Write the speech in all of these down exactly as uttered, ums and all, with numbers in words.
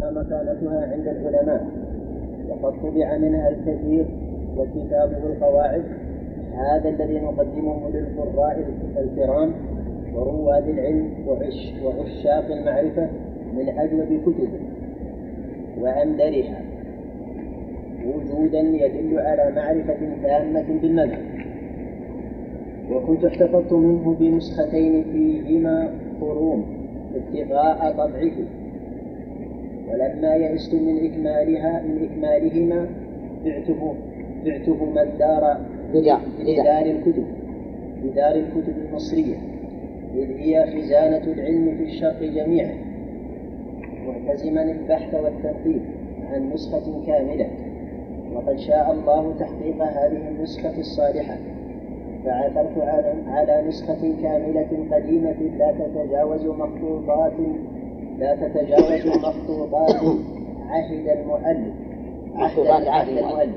وما مكانتها عند العلماء، وقد طبع منها الكثير، وكتابه القواعد هذا الذي نقدمه للقراء الكرام ورواد العلم وعش وعشاق المعرفة من أجود كتبه وأندرها وجودا يدل على معرفة تامة بالمذهب. وكنت احتفظت منه بنسختين فيهما قرون ابتغاء طبعه، ولما يئست من إكمالها من إكمالهما بعته بعتهما الدار لدار الكتب لدار الكتب المصرية، إذ هي خزانة العلم في الشرق جميعا، معتزما البحث والتنقيب عن نسخة كاملة. وقد شاء الله تحقيق هذه النسخة الصالحة، فعثرت على نسخة كاملة قديمة لا تتجاوز مخطوطات لا تتجاوز مخطوطات عهد المؤلف عهد عهد المؤلف.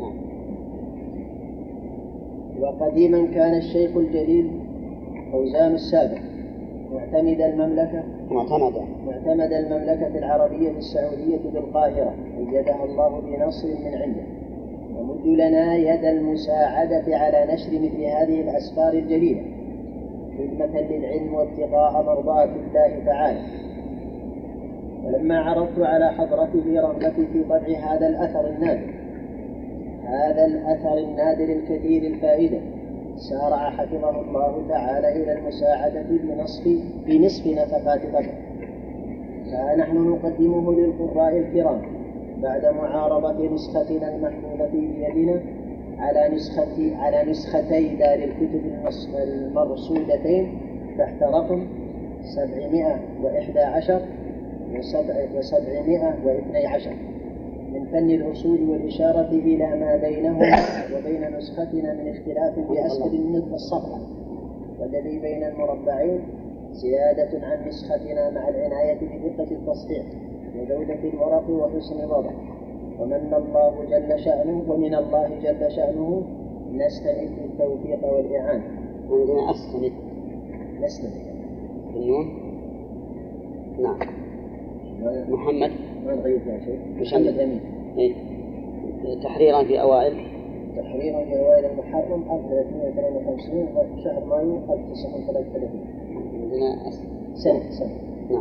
وقديما كان الشيخ الجليل فوزان السابق معتمد المملكة معتمد معتمد المملكة العربية السعودية بالقاهرة، أيدها الله بنصر من عنده، ومد لنا يد المساعدة على نشر مثل هذه الأسفار الجليلة خدمة للعلم وابتغاء مرضاة الله تعالى. ولما عرضت على حضرته رغبتي في طبع هذا الأثر النادر هذا الأثر النادر الكثير الفائدة، سارع حفظه الله تعالى إلى المساعدة بنصف بنصف نفقات طبعه، فنحن نقدمه للقراء الكرام بعد معارضة نسختنا المحفوظة بيدنا على نسخة على نسختي دار الكتب المرصودتين تحت رقم سبعمائة وإحدى عشر وسبعمائة واثني عشر من فن الأصول والإشارة إلى ما بينهما وبين نسختنا من اختلاف بأسفل من الصفحة، والذي بين المربعين زيادة عن نسختنا مع العناية بدقة التصحيح وجودة الورق وحسن الوضع. ومن الله جل شأنه ومن الله جل شأنه نستمد التوفيق والإعانة. عندنا أستمد نستمد النون. نعم. محمد ما نغير فيها شيء. محمد أمين. إيه. تحريرا في أوائل تحريرا في أوائل المحرم ألف وثلاثمائة وثلاثة وخمسين وشهر مايو ألف وتسعمائة وثلاثة وثلاثين. عندنا سنة سنة. نعم.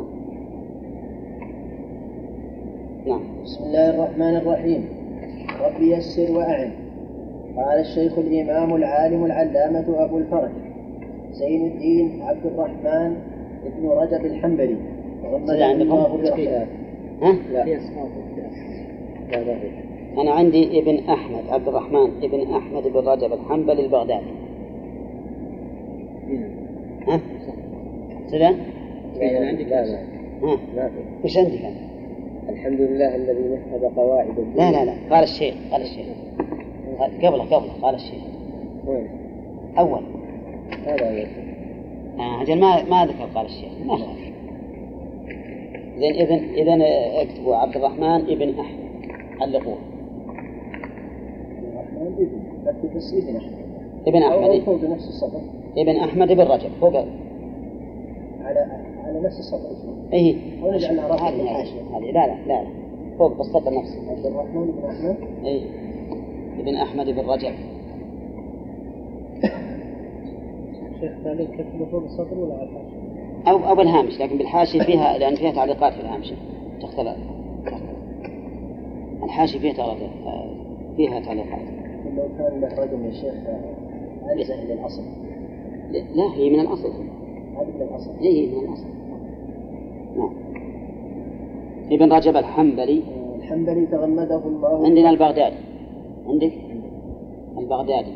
نعم. بسم الله الرحمن الرحيم. رب يسر وأعن. قال الشيخ الإمام العالم العلامة أبو الفرج زين الدين عبد الرحمن ابن رجب الحنبلي غمد الله برحمته. ها؟ لا. لا لا. أنا عندي ابن أحمد عبد الرحمن ابن أحمد بن رجب الحنبلي البغدادي. ها؟ سلام؟ لا عندك لا لا. ها؟ لا. إيش عندك أنت؟ الحمد لله الذي نفذ قواعد الدين. لا لا لا قال الشيخ قال الشيخ قبله قبله قال الشيخ. وين؟ أول. هذا هو. آه أجل ما ما ذكر قال الشيخ ما خاف. زين إذن إذن اكتبوا عبد الرحمن ابن أحمد علقوه. عبد الرحمن ابن بكتب بس ابن أحمد. ابن أحمد. أو فوق نفس السطر. ابن أحمد ابن رجب فوق. على على نفس السطر. إيه. أو نجعلها رقم هذه هذه لا لا لا فوق بالسطر نفسه. عبد الرحمن ابن أحمد. إيه. ابن أحمد ابن رجب. شيخ تعليق كتبه فوق السطر ولا على الحاشية؟ أو أو بالهامش، لكن بالحاشية فيها لأن فيها تعليقات في الهامش تختلف. الحاشية فيها تعليقات فيها تعليقات. لو كان له رقم يا شيخ أنزه للأصل. لا هي من الأصل. هذه من الأصل. إيه من الأصل. نعم. ابن رجب الحنبلي. الحنبلي تغمده الله. عندنا البغدادي. عندك البغدادي.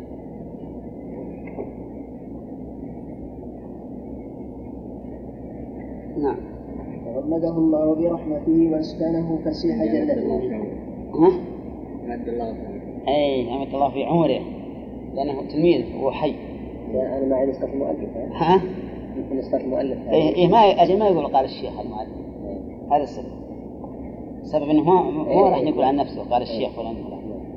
نعم. تغمده الله برحمته واسكنه فسيح جنته. ها؟ مد الله. أي مد الله في عمره لأنه تلميذ وحي. لا أنا معي نسخة المؤلف. ها؟ يمكن نسخة المؤلف. إيه إيه ما أجل ما يقول قال الشيخ المؤلف. هذا السبب. السبب إنه ما ما راح يقول عن نفسه قال الشيخ ولا نقول.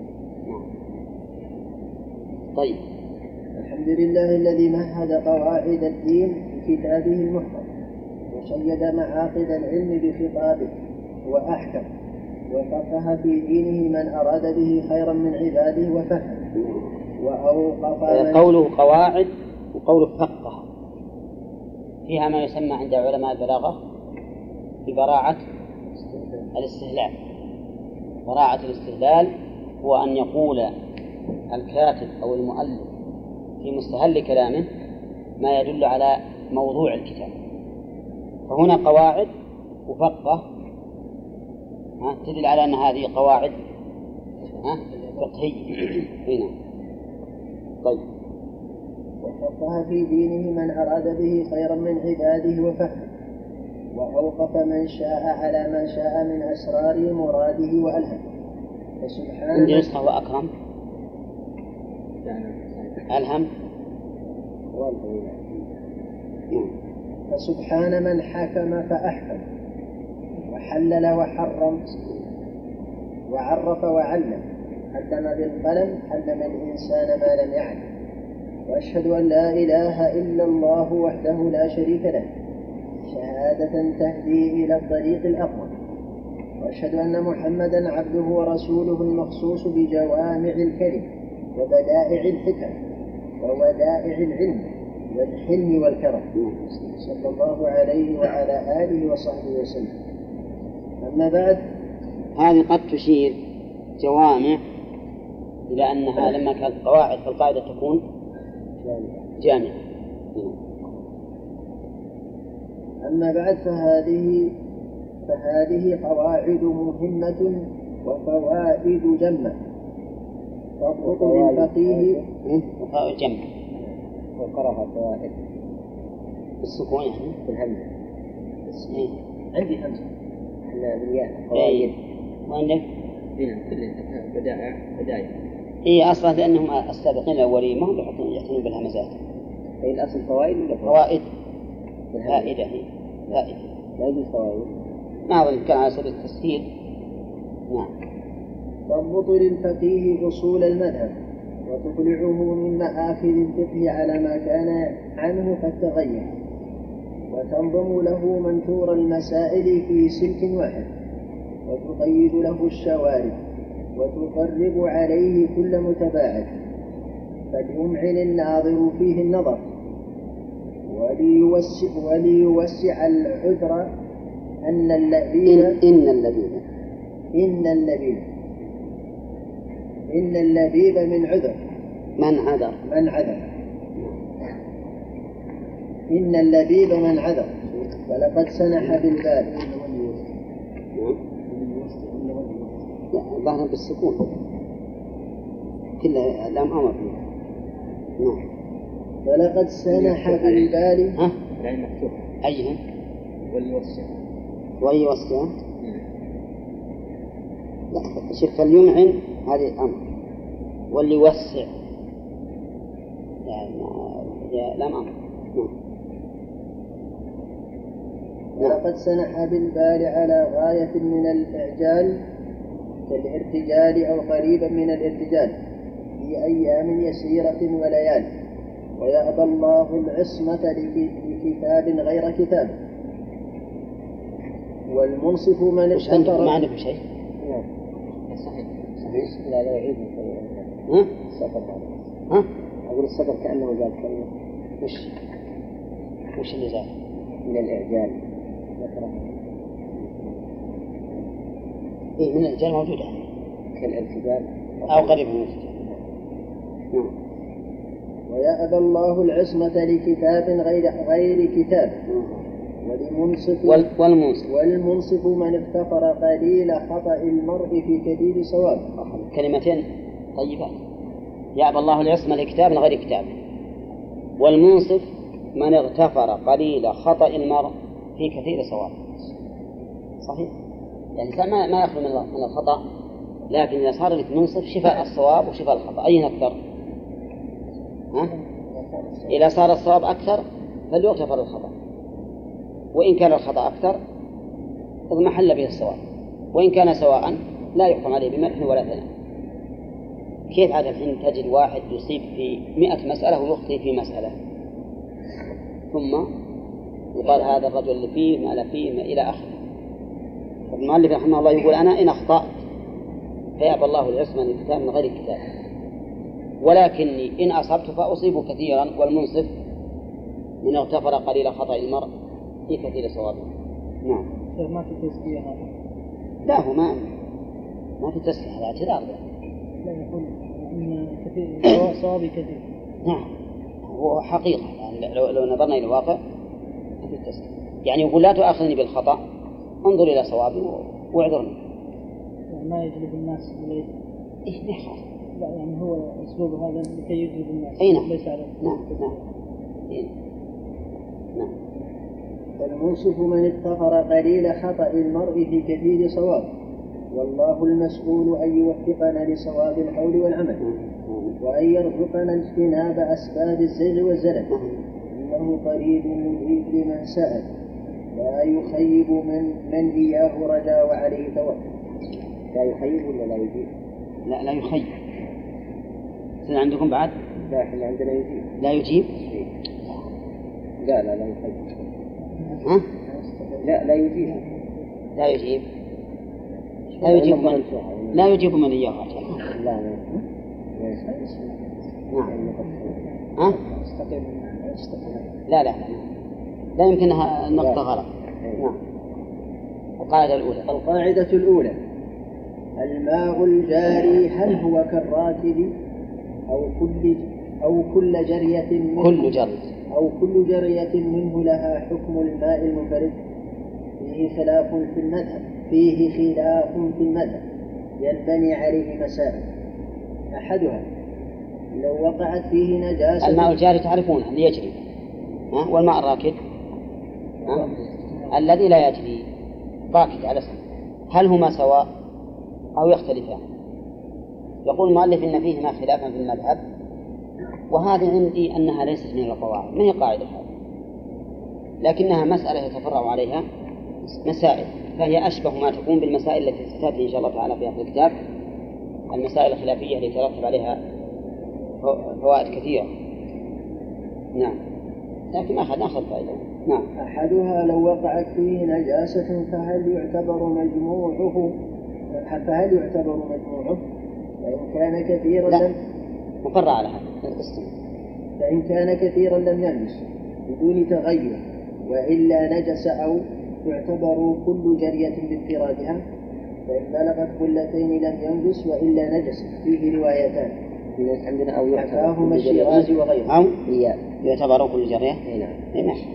طيب. الحمد لله الذي مهد قواعد الدين في كتابه المحكم وشيد معاقد العلم بخطابه وأحكم وفقه في دينه من أراد به خيرا من عباده وفهم وأوقف من قوله قواعد وقوله فقه فيها ما يسمى عند علماء البلاغة ببراعة الاستهلال. براعة الاستهلال هو أن يقول الكاتب أو المؤلف في مستهل كلامه ما يدل على موضوع الكتاب. فهنا قواعد وفقه تدل على أن هذه قواعد فقهية. هنا طيب وفقه في دينه من أراد به خيرا من عباده وفهم وأوقف من شاء على ما شاء من أسرار مراده وألهم. فسبحان عندي نسخة وأكرم ألهم. فسبحان من حكم فأحكم وحلل وحرم وعرف وعلم علم بالقلم علم الإنسان ما لم يعلم. وأشهد أن لا إله إلا الله وحده لا شريك له شهادة تهدي إلى الطريق الأقوم. وأشهد أن محمدا عبده ورسوله المخصوص بجوامع الكلم وبدائع الحكم وودائع العلم والحلم والكرم صلى الله عليه وعلى آله وصحبه وسلم. أما بعد، هذه قد تشير جوامع إلى أنها لما كانت قواعد فالقاعدة تكون جامعة. أما بعد فهذه فهذه قواعد مهمة وفوائد جمة. تضبط للفقيه وفوائد جمة وقرأها فوائد بالسكون يعني بالهمزة. إيه؟ عندي همزة احنا بالياء فوائد. وعندك؟ هنا كلها بدائع بدائع. إيه أصلا لأنهم السابقين الأولين ما هم يحطون يعتنون بالهمزات. أي الأصل فوائد ولا فوائد؟ فائدة هي فائدة. لا يجوز فوائد. ما أظن كان على سبيل التسهيل. نعم. تضبط للفقيه أصول المذهب وتطلعه من مآخذ الفقه على ما كان عنه فالتغير وتنظم له منثور المسائل في سلك واحد وتقيد له الشوارع وتقرب عليه كل متباعد فليمعن الناظر فيه النظر وليوسع, وليوسع العذر أن اللبيب إن اللبيب إن اللبيب إن اللبيب من عذر من عذر من عذر إن اللبيب من عذر فلقد سنح بالبال. لا ظاهر بالسكون كلها لام أمر. نعم. فلقد سنح بالبال. ها؟ العين مفتوح. أيها واليوسع ويوسع. لا شوف فليمعن هذه الأمر واللي يوسع يعني لام أمر. ولقد سنح بالبال على غاية من الإعجال كالارتجال أو قريبا من الارتجال في أيام يسيرة وليال. ويأبى الله العصمة لكتاب غير كتاب والمنصف من اشتنطر. ما عندكم شيء؟ صحيح صحيح. لا لا يعيد ها؟ السطر ها؟ أقول السطر كأنه زاد كلمة. وش وش اللي زاد؟ من الإعجال. إيه من الإعجال موجودة كالارتجال أو قريب من الارتجال. نعم. ويأبى الله العصمة لكتاب غير غير كتاب والمنصف والمنصف والمنصف من افتقر قليل خطأ المرء في كثير صواب. كلمتين طيبات. يأبى الله العصمة لكتاب غير كتاب والمنصف من اغتفر قليل خطأ المرء في كثير صواب. صحيح. يعني ما ما يخلو من الخطأ لكن إذا صار لك منصف شفاء الصواب وشفاء الخطأ أين أكثر؟ ها؟ إذا صار الصواب أكثر فليغتفر الخطأ وإن كان الخطأ أكثر اضمحل به الصواب وإن كان سواء لا يحكم عليه بمدح ولا ثناء. كيف عاد الحين تجد واحد يصيب في مئة مسألة ويخطئ في مسألة ثم يقال هذا الرجل اللي فيه ما لا فيه ما إلى آخره. المؤلف رحمه الله يقول أنا إن أخطأت فيأبى الله العصمة للكتاب من غير الكتاب، ولكني إن أصبت فأصيب كثيرا، والمنصف من اغتفر قليل خطأ المرء في كثير صوابه. نعم. ما في تزكية هذا؟ لا، هو ما ما في تزكية، هذا اعتذار. لا، يقول إن كثير صوابي كثير. نعم، هو حقيقة يعني لو, لو نظرنا إلى الواقع ما في تزكية. يعني يقول لا تؤاخذني بالخطأ، انظر إلى صوابي واعذرني. ما يجلب الناس إليه. إيه نحن. لا يعني هو أسلوب هذا لكي يجلب الناس. أي نعم. ليس على. نعم نعم. إيه. نعم. المنصف من اغتفر قليل خطأ المرء في كثير صواب، والله المسؤول أن يوفقنا لصواب القول والعمل، وأن يرزقنا اجتناب أسباب الزيغ والزلل، إنه قريب مجيب لمن سأل، لا يخيب من من إياه رجا وعليه توكل. لا يخيب ولا لا يجيب؟ لا لا يخيب. سنة عندكم بعد؟ لا، احنا عندنا يجيب. لا يجيب؟ لا لا لا يخيب. ها؟ لا لا يجيب. لا يجيب. لا يجيب من لا يجيب من إياه رجا. لا لا. نعم. ها؟ لا لا لا يمكنها النقطة غلط. نعم. القاعدة الأولى. القاعدة الأولى: الماء الجاري هل هو كالراكد أو كل أو كل جرية منه كل جرية أو كل جرية منه لها حكم الماء المنفرد؟ فيه خلاف في المذهب فيه خلاف في المذهب ينبني عليه مسائل. أحدها: لو وقعت فيه نجاسة. الماء الجاري تعرفونه يجري، ها؟ والماء الراكد ها؟ الذي لا يجري راكد على سنة، هل هما سواء أو يختلفان؟ يقول المؤلف إن فيهما خلافا في المذهب، وهذه عندي أنها ليست من القواعد، ما هي قاعدة هذه، لكنها مسألة يتفرع عليها مسائل، فهي أشبه ما تكون بالمسائل التي ستأتي إن شاء الله تعالى في هذا الكتاب، المسائل الخلافية التي يترتب عليها فوائد كثيرة. نعم، لكن أخذ أخذ فائدة. نعم. أحدها: لو وقعت فيه نجاسة فهل يعتبر مجموعه فهل يعتبر مجموعه فإن كان كثيرا لا. لم مفرع على هذا القسم. فإن كان كثيرا لم ينجس بدون تغير، وإلا نجس، أو يعتبر كل جرية بانفرادها، فإن بلغت قلتين لم ينجس وإلا نجس. فيه روايتان عندنا: أو يعتبر الشيراز وغيره، أو يعتبر كل جرية. نعم. نعم.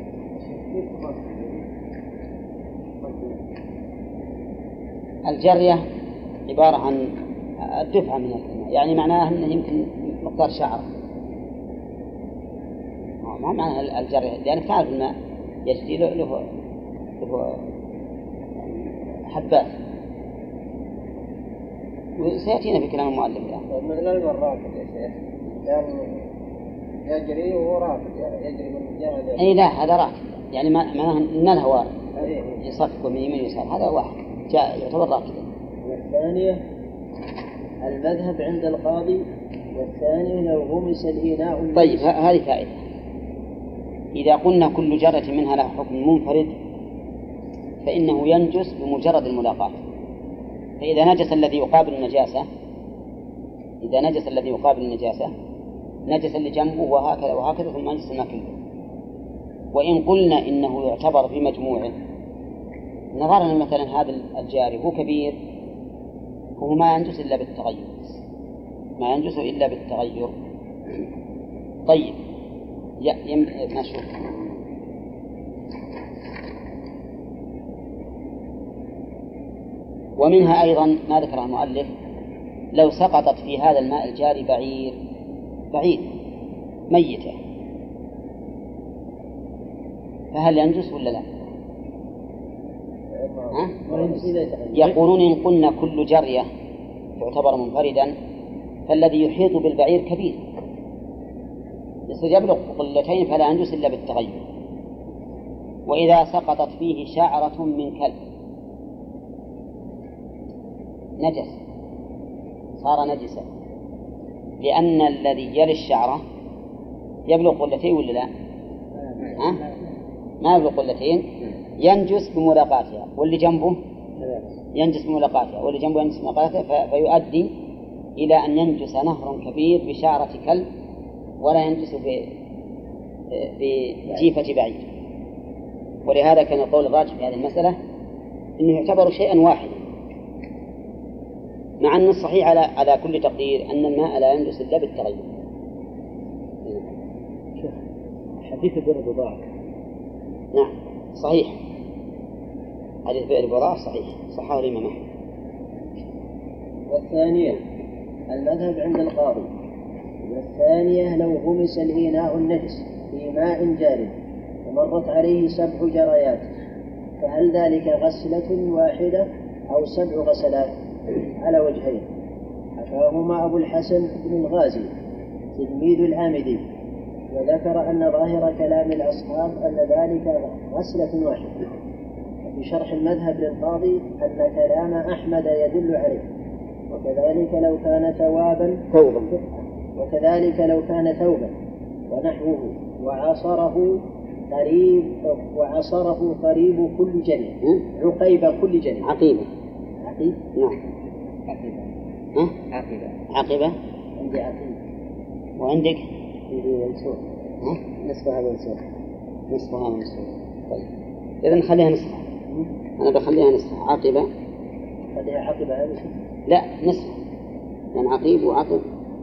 الجرية عبارة عن الدفعة من الماء، يعني معناه أنه يمكن مقدار شعر، ما معنى الجرية، لأنك تعرف الماء يجري له له له حبات، وسيأتينا في كلام المؤلف الآن. مثل الراكد يا شيخ، يعني يجري وهو راكد، يعني يجري من جهة. أي لا، هذا راكد، يعني معناه أن له وارد يصفق من يمين ويسار، هذا واحد جاء يعتبر راكدا. والثانية المذهب عند القاضي، والثاني لو غمس الإناء. طيب، هذه فائدة. إذا قلنا كل جرة منها لها حكم منفرد فإنه ينجس بمجرد الملاقاة، فإذا نجس الذي يقابل النجاسة إذا نجس الذي يقابل النجاسة نجس اللي جنبه، وهكذا وهكذا، ثم نجس ما كله. وإن قلنا إنه يعتبر في مجموعه، نظرنا مثلا هذا الجاري هو كبير، هو ما ينجس إلا بالتغير، ما ينجس إلا بالتغير. طيب، نشوف. ومنها أيضا ما ذكر المؤلف: لو سقطت في هذا الماء الجاري بعير بعير ميتة، فهل ينجس ولا لا؟ ها؟ يقولون إن قلنا كل جرية تعتبر منفردا فالذي يحيط بالبعير كبير يبلغ قلتين فلا ينجس إلا بالتغير. وإذا سقطت فيه شعرة من كلب نجس، صار نجسا، لأن الذي يلي الشعرة يبلغ قلتين ولا لا؟ ها؟ ما يبلغ قلتين، ينجس بملاقاتها، واللي جنبه ينجس بملاقاته واللي جنبه ينجس بملاقاته في... فيؤدي إلى أن ينجس نهر كبير بشعرة كلب ولا ينجس بجيفة بعيد. ولهذا كان القول الراجح في هذه المسألة أنه يعتبر شيئا واحدا، مع أن الصحيح على على كل تقدير أن الماء لا ينجس إلا بالتغير. حديث بئر بضاعة نعم صحيح، حديث بئر بضاعة صحيح صححه الإمام أحمد. والثانية المذهب عند القاضي. والثانية لو غمس الإناء النجس في ماء جار ومرت عليه سبع جريات فهل ذلك غسلة واحدة أو سبع غسلات؟ على وجهين، حكاهما أبو الحسن بن الغازي تلميذ الآمدي، وذكر أن ظاهر كلام الأصحاب أن ذلك غسلة واحدة. في شرح المذهب للقاضي أن كلام أحمد يدل عليه، وكذلك لو كان ثوابا ثوبا وكذلك لو كان ثوبا ونحوه وعصره قريب وعصره قريب كل جنة عقيب كل جنة عقيبة عقيب نعم عقيبة ها؟ عقيبة عقيبة عندي عقيب وعندك عندي منسوخ ها؟ نصفها منسوخ نصفها منسوخ. طيب إذا نخليها نسخة، أنا بخليها نسخة عقيبة. خليها عقيبة هذه لا نسخة يعني عقيب وعقب.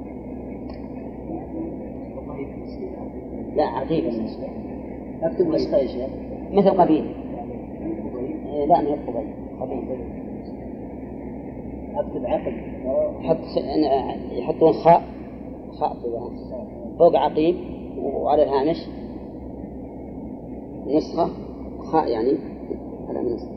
لا عقيبة نسخة. أكتب نسخة يا شيخ مثل قبيل. لا من القبيل قبيل. أكتب عقب حط يحطون خاء خاء فوق عقيب وعلى الهامش نسخة خاء يعني على نسخة.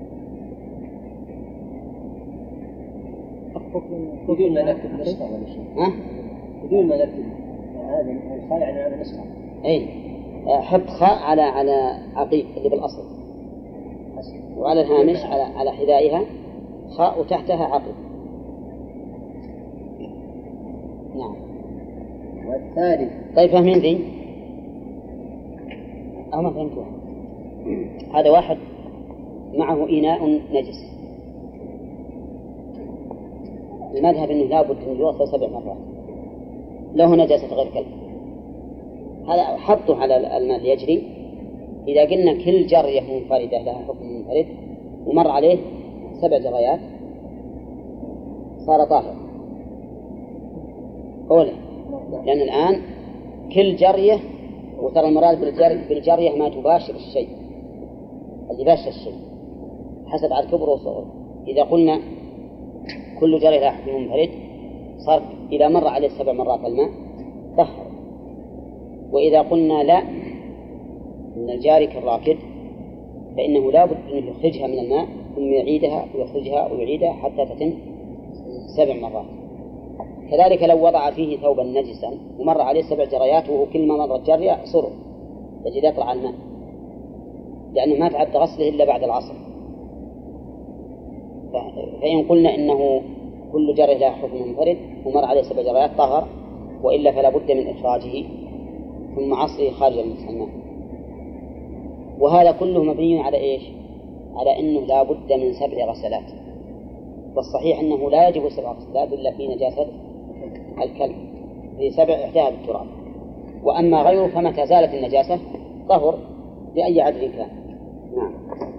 بدون ما نكتب نسخة ولا شيء. ها؟ بدون ما نكتب هذا الخاء يعني على نسخة. أي حط خاء على على عقيب اللي بالأصل، وعلى الهامش على على حذائها خاء وتحتها عقيب. نعم. والثالث طيب فاهمين ذي؟ أو ما فهمتوها؟ هذا واحد معه إناء نجس، المذهب أنه لا بد أن يغسل سبع مرات له نجاسة غير كلب. هذا حطه على الماء ليجري. إذا قلنا كل جرية منفردة لها حكم منفرد ومر عليه سبع جريات صار طاهر أولا، لأن الآن كل جرية، وترى المراد بالجرية ما تباشر الشيء اللي باشر الشيء حسب على الكبر والصغر. إذا قلنا كل جرية لها حكم منفرد صار إذا مر عليه سبع مرات الماء طهر. وإذا قلنا لا من الجاري كالراكد فإنه لا بد أن يخرجها من الماء ثم يعيدها ويخرجها ويعيدها حتى تتم سبع مرات. كذلك لو وضع فيه ثوبا نجسا ومر عليه سبع جريات وكل ما مرت جرية صر تجد يطلع الماء، لأنه ما تعد غسله إلا بعد العصر. فإن قلنا إنه كل جرية لا حكم منفرد ومر عليه سبع جريات طهر، وإلا فلا بد من إخراجه ثم عصره خارج الماء. وهذا كله مبني على إيش؟ على أنه لا بد من سبع غسلات، والصحيح أنه لا يجب سبع غسلات إلا في نجاسة الكلب في سبع إحداها بالتراب. وأما غيره فمتى زالت النجاسة طهر بأي عدد كان. نعم.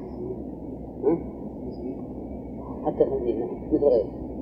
حتى الخنزير مثل غيره.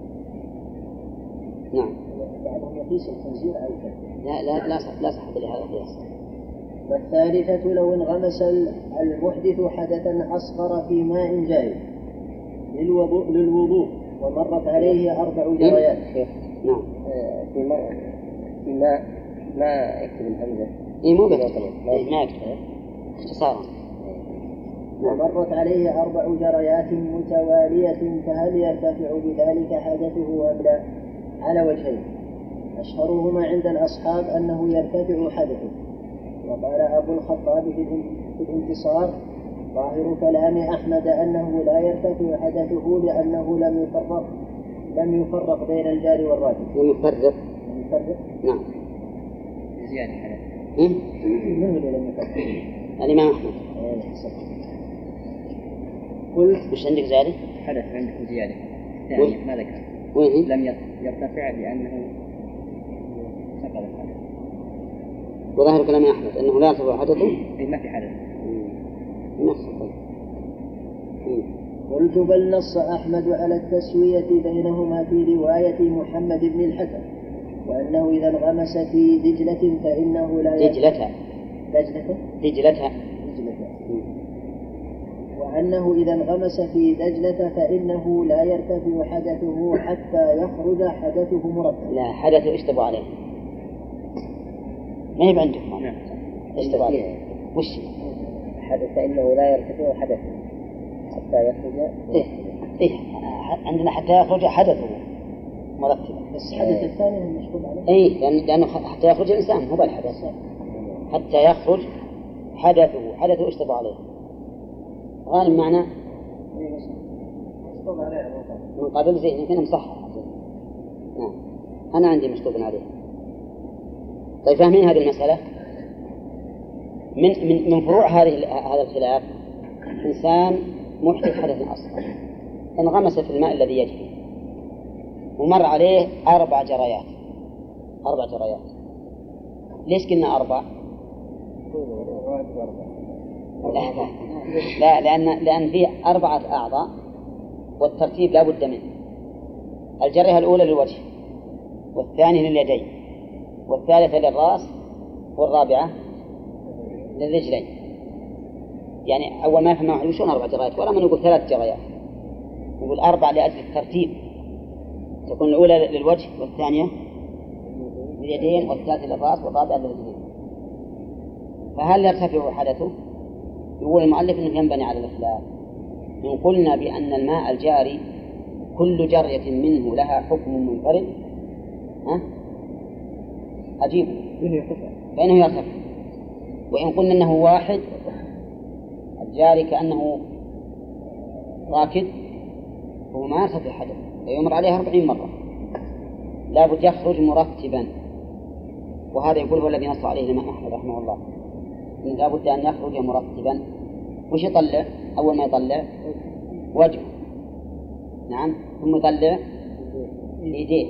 نعم. بعضهم يقيس الخنزير على الكلب. لا لا لا لا صح لهذا القياس. والثالثة لو انغمس المحدث حدثا أصغر في ماء جاري للوضوء للوضوء ومرت عليه أربع جريات. نعم. في ماء في ماء ما يكتب الهمزة. إيه مو بكتب. إيه ما يكتب. اختصارا. ومرت عليه أربع جريات متوالية فهل يرتفع بذلك حدثه أم لا؟ على وجهين، أشهرهما عند الأصحاب أنه يرتفع حدثه، وقال أبو الخطاب في الانتصار ظاهر كلام أحمد أنه لا يرتفع حدثه لأنه لم يفرق لم يفرق بين الجار والراكب. لم يفرق. لم يفرق. نعم. زيادة حدث. من هو لم يفرق؟ الإمام أحمد. قلت وش عندك زيادة؟ حدث عندكم زيادة وين؟ ثانية ما ذكر وين؟ لم يرتفع لأنه سقط الحدث. وظاهر كلام أحمد أنه لا يرتفع حدثه. أي ما في حدث. نص. طيب. قلت بل نص أحمد على التسوية بينهما في رواية محمد بن الحكم، وأنه إذا انغمس في دجلة فإنه لا يرتفع. دجلة. دجلة. دجلة. وأنه إذا انغمس في دجلة فإنه لا يرتفع حدثه حتى يخرج حدثه مرتبا. لا حدثه اشتبه عليه. ما يبقى عندكم. نعم. اشتبه عليه. وش؟ حدث فإنه لا يرتفع حدثه حتى يخرج. إيه. إيه. عندنا حتى يخرج حدثه مرتبا. بس حدث الثاني المشهور عليه. إيه لأن لأنه حتى يخرج الإنسان هو الحدث. حتى يخرج حدثه حدثه اشتبه عليه. غالب معنى من قبل زي يمكن مصحح. نعم أنا عندي مشطوب عليه. طيب فاهمين هذه المسألة؟ من من من فروع هذه هذا الخلاف إنسان محدث حدث أصغر انغمس في الماء الذي يجري ومر عليه أربع جريات أربع جريات. ليش قلنا أربع؟ لا لا لا لأن لأن فيه أربعة أعضاء والترتيب لا بد منه. الجرية الأولى للوجه، والثانية لليدين، والثالثة للرأس، والرابعة للرجلين. يعني أول ما يفهم واحد وشون أربع جريات ولا من يقول ثلاث جريات، يقول أربع لأجل الترتيب، تكون الأولى للوجه والثانية لليدين والثالثة للرأس والرابعة للرجلين. فهل يرتفع حدثه؟ يقول المؤلف أنه ينبني على الخلاف. إن قلنا بأن الماء الجاري كل جرية منه لها حكم منفرد ها؟ أجيب فإنه يرتفع. وإن قلنا أنه واحد الجاري كأنه راكد هو ما يرتفع حدث يمر عليه أربعين مرة لا بد يخرج مرتبا. وهذا يقول هو الذي نص عليه الإمام أحمد رحمه الله إن لا بد أن يخرج مرتبا. وش يطلع؟ أول ما يطلع وجهه نعم ثم يطلع يديه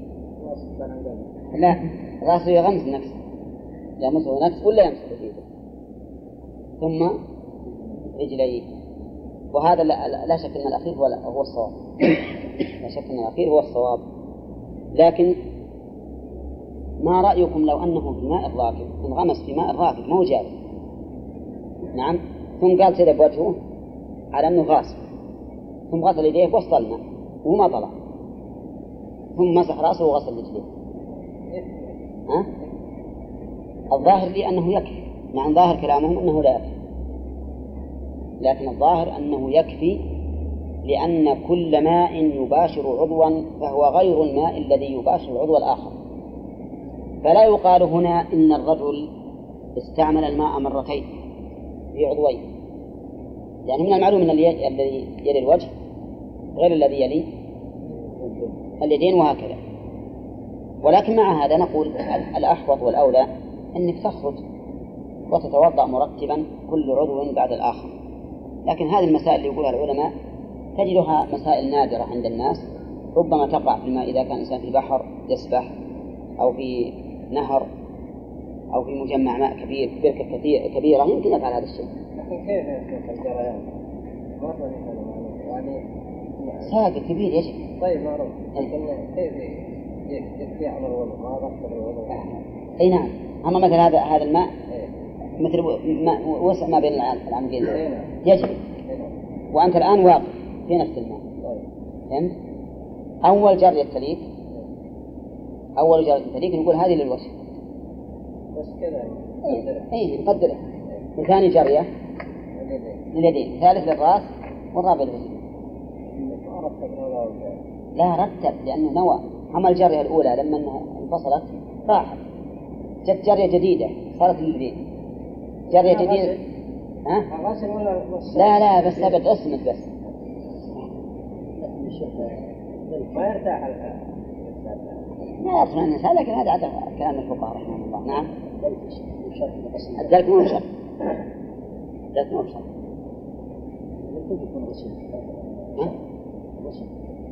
لا راسه يغمس نفسه يمسه نفسه ولا يمسه بيده ثم رجليه. وهذا لا, لا شك أن الأخير هو, هو الصواب لا شك أن الأخير هو الصواب. لكن ما رأيكم لو أنه في ماء الراكد انغمس في ماء الراكد مو جاري نعم ثم قال سيده بوجهه على أنه غاصب ثم غسل يديه في وسط الماء وما طلع ثم مسح رأسه وغسل رجليه ها؟ الظاهر لي أنه يكفي مع أن ظاهر كلامهم أنه لا يكفي، لكن الظاهر أنه يكفي لأن كل ماء يباشر عضوا فهو غير الماء الذي يباشر العضو الآخر. فلا يقال هنا إن الرجل استعمل الماء مرتين في عضوين، يعني من المعلوم أن الذي يلي الوجه غير الذي يلي اليدين وهكذا. ولكن مع هذا نقول الأحوط والأولى أنك تخرج وتتوضأ مرتبا كل عضو بعد الآخر. لكن هذه المسائل اللي يقولها العلماء تجدها مسائل نادرة عند الناس، ربما تقع في الماء إذا كان الإنسان في بحر يسبح أو في نهر أو في مجمع ماء كبير بركة كبيرة يمكن يفعل هذا الشيء. لكن كيف يصير الجريان؟ مرة يعني ساق كبير يجب. طيب معروف، لكن كيف يكفي عمل الوضوء؟ ما ضبط الوضوء. أي نعم. أما مثل هذا هذا الماء مثل ما وسع ما بين العمقين يجري وأنت الآن واقف في نفس الماء. فهمت؟ أول جرية تليك أول جرية تليك نقول هذه للوجه بس كذا أي نقدرها. وثاني جرية لليدين، ثالث للرأس، والرابع للرجل. لا رتب لأنه نوى. أما الجرية الأولى لما انفصلت راحت جت جرية جديدة صارت لليدين جرية جديدة ها؟ لا لا بس ثبت اسمك بس ما يرتاح لا يرتاح الإنسان، لكن هذا عدم كلام الفقهاء رحمه الله. نعم الدلك مو بشرط الدلك مو بشرط المفروض يكون غسل. ها؟ غسل.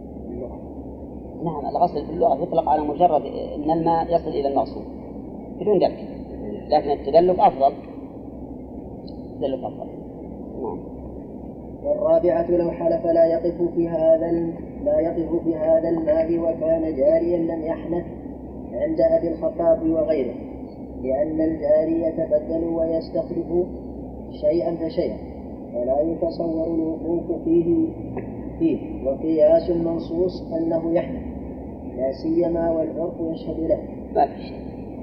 نعم الغسل في اللغة يطلق على مجرد أن الماء يصل إلى المغسول بدون دلك، لكن التدلك أفضل. التدلك أفضل. نعم. والرابعة لو حلف لا يقف في هذا لا يقف في هذا الماء وكان جاريا لم يحنث عند أبي الخطاب وغيره، لأن الجاري يتبدل ويستخلف شيئا فشيئا ولا يتصور الوقوف فيه فيه وقياس المنصوص أنه يحنث لا سيما والعرف يشهد له. ما في شيء.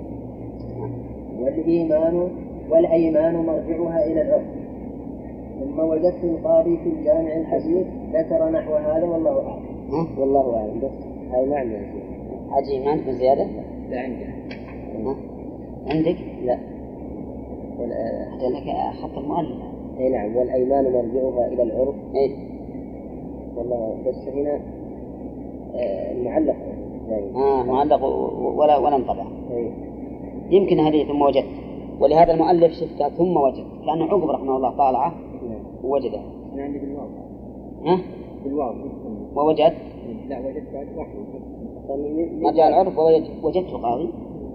والإيمان والأيمان مرجعها إلى العرف. ثم وجدت القاضي في الجامع الحديث ذكر نحو هذا والله أعلم. والله أعلم. بس هاي ما عندنا شيء. عجيب ما عندكم زيادة؟ لا عندنا. عندك؟ لا. حتى لك خط المؤلف. أي نعم. والأيمان مرجعها إلى العرف. أي. والله بس هنا آه المعلق. يعني. آه معلق ولا ولا انطبع. أي. يمكن هذه ثم وجدت، ولهذا المؤلف شفتها ثم وجد، كأنه عقب رحمه الله طالعه ووجده. أنا عندي بالواو. ها؟ بالواو. ووجد؟ لا وجدت بعد واحد. مرجع العرف ووجدت وجدت القاضي.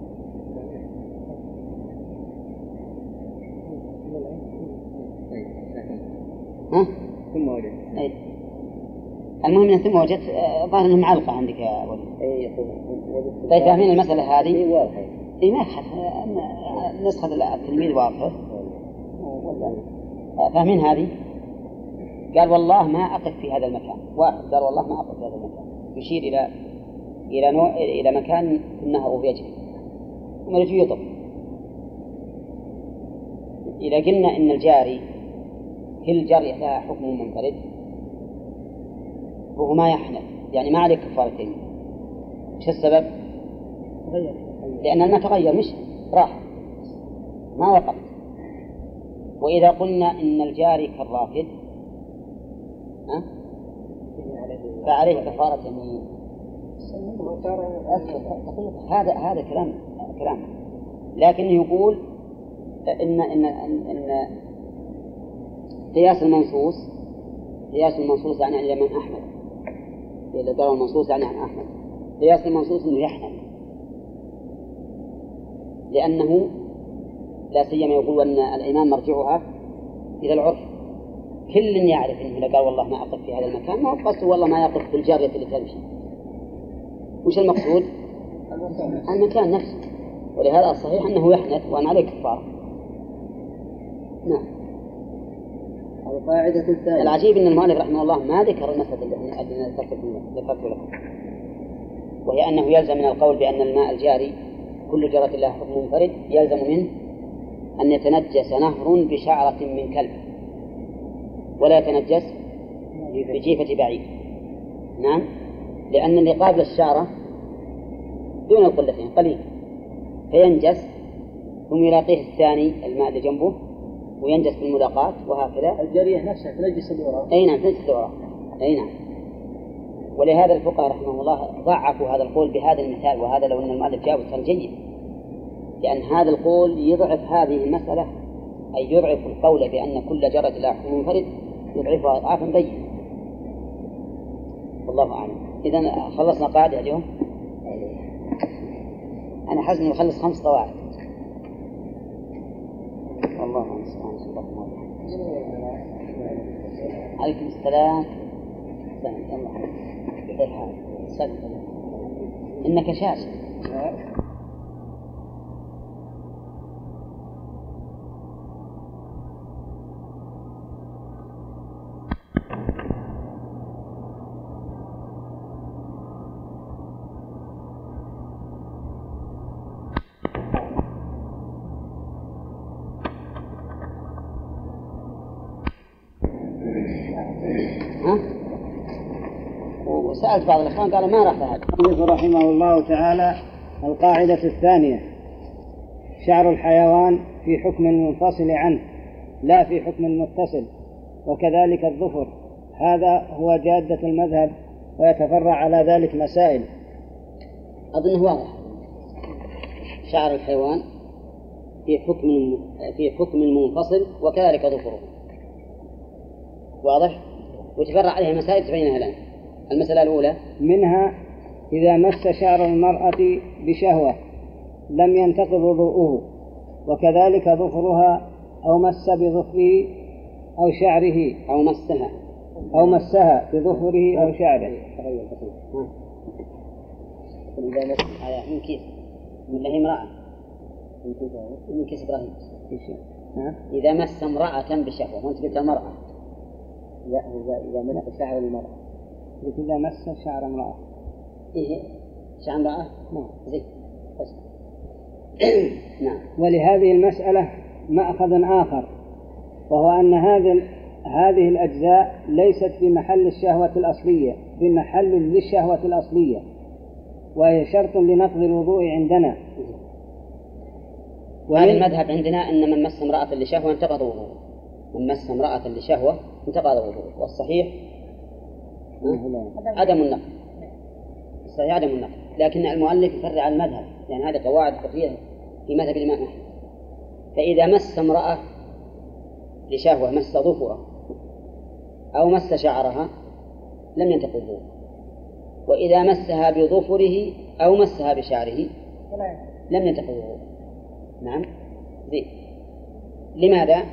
ها؟ ثم وجدت. أي. المهم أن ثم وجدت ظاهر أنها معلقة عندك يا ولد. أي. طيب فاهمين المسألة هذه؟ واضحة. إيه ما يخالف نسخة التلميذ واضحة. فاهمين هذه؟ قال والله ما أقف في هذا المكان. واحد قال والله ما أقف في هذا المكان، يشير إلى إلى نوع إلى مكان في النهر وهو يجري ومرجو يطب. إذا قلنا إن الجاري كل جارية لها حكم منفرد وهو ما يحنث، يعني ما عليه كفارتين. شو السبب؟ تغير. لأن الماء تغير مش راح ما وقف. وإذا قلنا إن الجاري كالرافد أه؟ فعليه كفارة يمين. هذا هذا كلام كلام لكن يقول إن إن إن, إن قياس المنصوص قياس المنصوص يعني عن الإمام أحمد. إذا قالوا المنصوص يعني عن أحمد، قياس المنصوص إنه يحنث، لأنه لا سيما يقول أن الإمام مرجعها إلى العرف. كل يعرف أنه لا قال والله ما أقف في هذا المكان، ما قصده والله ما يقف في الجارية اللي تمشي. وش المقصود؟ المكان نفسه. ولهذا الصحيح أنه يحنث وأن عليه كفارة. نعم. القاعدة الثانية. العجيب أن المؤلف رحمه الله ما ذكر المسألة التي ذكرت لكم، وهي أنه يلزم من القول بأن الماء الجاري كل جرة له حكم منفرد يلزم منه أن يتنجس نهر بشعرة من كلب ولا يتنجس بجيفة بعيد. نعم. لأن اللي قابل الشعرة دون القلتين قليل فينجس، ثم يلاقيه الثاني الماء اللي جنبه وينجس بالملاقات، وهكذا. الجارية نفسها تنجس اللي وراء. أي نعم تنجس اللي وراء. أي نعم. ولهذا الفقهاء رحمه الله ضعفوا هذا القول بهذا المثال، وهذا لو أن المؤلف جاوب كان جيد، لأن هذا القول يضعف هذه المسألة، أي يضعف القول بأن كل جرة لا حكم منفرد يضعفها أضعافا بينة. والله أعلم. إذن خلصنا قاعدة اليوم. أنا حزني بخلص خمس قواعد. والله أعلم. عليكم السلام. سلام الله. سلام. إنك شاش. ها؟ وسألت بعض الإخوان قالوا ما راح هذا. رحمه الله تعالى القاعدة الثانية: شعر الحيوان في حكم منفصل عنه لا في حكم متصل، وكذلك الظفر. هذا هو جادة المذهب، ويتفرع على ذلك مسائل. أظنه واضح. شعر الحيوان في حكم في حكم منفصل وكذلك ظفره. واضح؟ وتفرع عليها مسائل تبينها الآن. المسألة الأولى منها إذا مس شعر المرأة بشهوة لم ينتقض وضوءه، وكذلك ظفرها أو مس بظفره أو شعره أو مسها أو مسها بظفره أو شعره. إذا مس من كيس من هي امرأة من كيس إبراهيم إذا مس امرأة بشهوة، وأنت قلت المرأة. لا، إذا مس شعر المرأة. إذا مس شعر امرأة. إيه شعر امرأة؟ نعم. زين. نعم. ولهذه المسألة مأخذ آخر، وهو أن هذه هذه الأجزاء ليست في محل الشهوة الأصلية، في محل للشهوة الأصلية، وهي شرط لنقض الوضوء عندنا. وهذا المذهب عندنا أن من مس امرأة لشهوة انتقض وضوءه، من مس امرأة لشهوة انتقض وضوءه، والصحيح عدم النقض. الصحيح عدم النقض، لكن المؤلف يفرع على المذهب، لأن هذه قواعد فقهية في مذهب الإمام أحمد. فإذا مس امرأة لشهوة، مس ظفرها أو مس شعرها لم ينتقض وضوءه، وإذا مسها بظفره أو مسها بشعره لم ينتقض وضوءه. نعم. زين. لماذا؟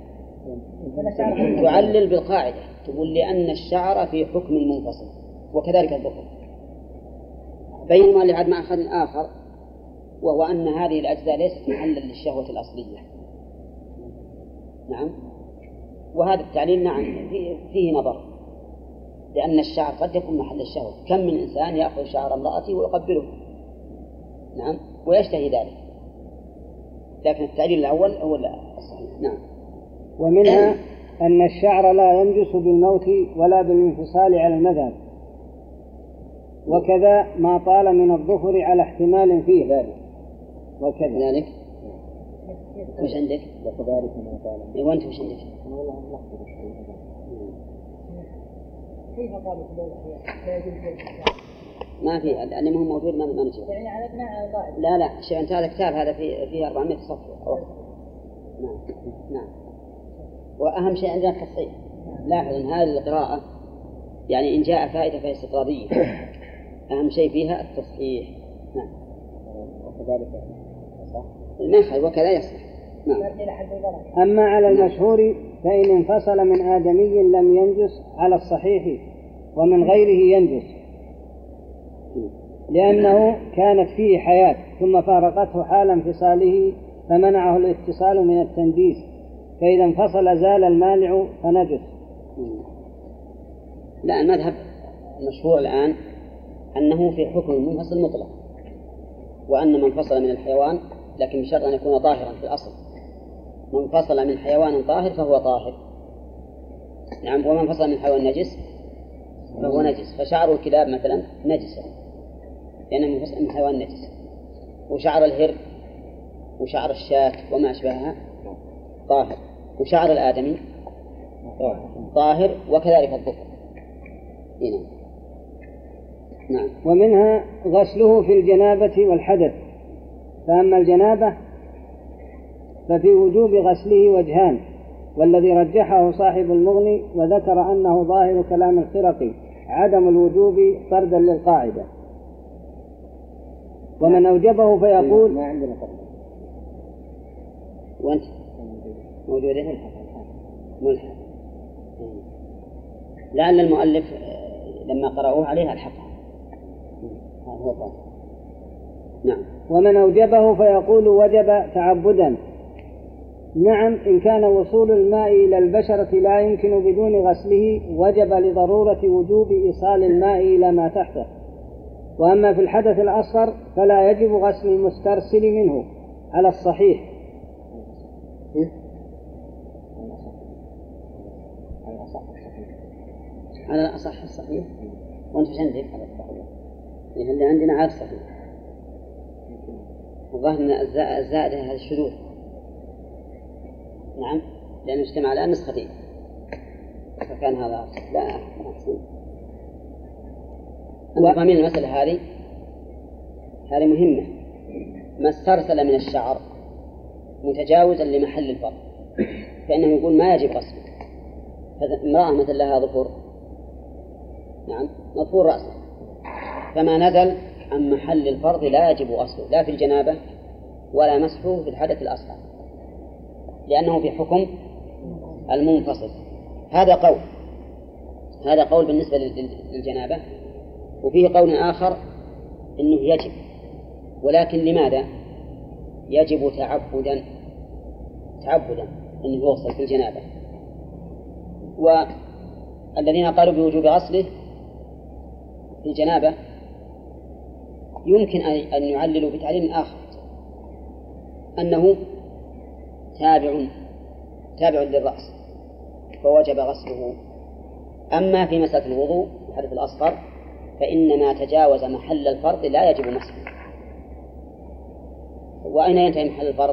تعلل بالقاعدة، تقول لأن الشعر في حكم منفصل وكذلك الظفر. بين المؤلف عاد مأخذ آخر، وهو أن هذه الأجزاء ليست محلا للشهوة الأصلية. نعم. وهذا التعليل نعم فيه نظر، لأن الشعر قد يكون محل الشهوة. كم من إنسان يأخذ شعر امرأته ويقبله، نعم، ويشتهي ذلك، لكن التعليل الأول هو الصحيح. نعم. ومنها أن الشعر لا ينجس بالموت ولا بالانفصال على المذهب، وكذا ما طال من الظفر على احتمال فيه ذلك. وكذلك وش عندك؟ وكذلك ما طال. وأنت وش عندك؟ كيف قالوا ما في، لأنه مو موجود ما ما نجيب. يعني على ابناء على القاعدة. لا لا شيء، أنت هذا كتاب هذا فيه فيه أربعمائة صفحة. نعم نعم. وأهم شيء عندنا التصحيح. لاحظ أن هذه القراءة يعني إن جاء فائدة فهي استطرادية، أهم شيء فيها التصحيح. نعم. وكذلك ما يخالف وكذا يصح. نعم. أما على المشهور فإن انفصل من آدمي لم ينجس على الصحيح، ومن غيره ينجس، لأنه كانت فيه حياة ثم فارقته حال انفصاله فمنعه الاتصال من التنجيس، فإذا انفصل زال المانع فنجس. لا، المذهب المشهور الآن أنه في حكم منفصل مطلق، وأن من انفصل من الحيوان لكن بشرط أن يكون طاهرا في الأصل. من انفصل من حيوان طاهر فهو طاهر. نعم. ومن انفصل من حيوان نجس فهو نجس. فشعر الكلاب مثلا نجس لأنه منفصل من حيوان نجس، وشعر الهر وشعر الشاة وما أشبهها طاهر، وشعر الآدمي طاهر، وكذلك الظفر. هنا. نعم. ومنها غسله في الجنابة والحدث. فأما الجنابة ففي وجوب غسله وجهان، والذي رجحه صاحب المغني وذكر أنه ظاهر كلام الخرقي عدم الوجوب فردا للقاعدة. ومن أوجبه فيقول ما عندنا فرد. وأنت موجودة ملحق. لعل المؤلف لما قرأوه عليها الحقها. هو طبعا. نعم. ومن أوجبه فيقول وجب تعبدا. نعم، إن كان وصول الماء إلى البشرة لا يمكن بدون غسله وجب لضرورة وجوب إيصال الماء إلى ما تحته. وأما في الحدث الأصغر فلا يجب غسل المسترسل منه على الصحيح. على الأصح الصحيح. وأنت في عندك على الصحيح؟ يعني اللي عندنا على الصحيح. الظاهر أن الزائدة هذا الشذوذ. نعم، لأنه اجتمع على نسختين، فكان هذا لا أحسن. أنت فاهمين المسألة هذه؟ هذه مهمة. ما استرسل من الشعر متجاوزا لمحل الفرق فإنه يقول ما يجب غسله. امرأة مثل لها ظفر نعم مطهور رأسه، فما نزل عن محل الفرض لا يجب غسله لا في الجنابة ولا مسحه في الحدث الأصغر، لأنه في حكم المنفصل. هذا قول هذا قول بالنسبة للجنابة. وفيه قول آخر إنه يجب، ولكن لماذا يجب؟ تعبدا تعبدا أنه يغسل في الجنابة. والذين قالوا بوجوب غسله في الجنابة يمكن أن يعللوا بتعليل آخر، أنه تابع تابع للرأس فوجب غسله. أما في مسألة الوضوء الحدث الأصغر فإن ما تجاوز محل الفرض لا يجب مسحه. وأين ينتهي محل الفرض؟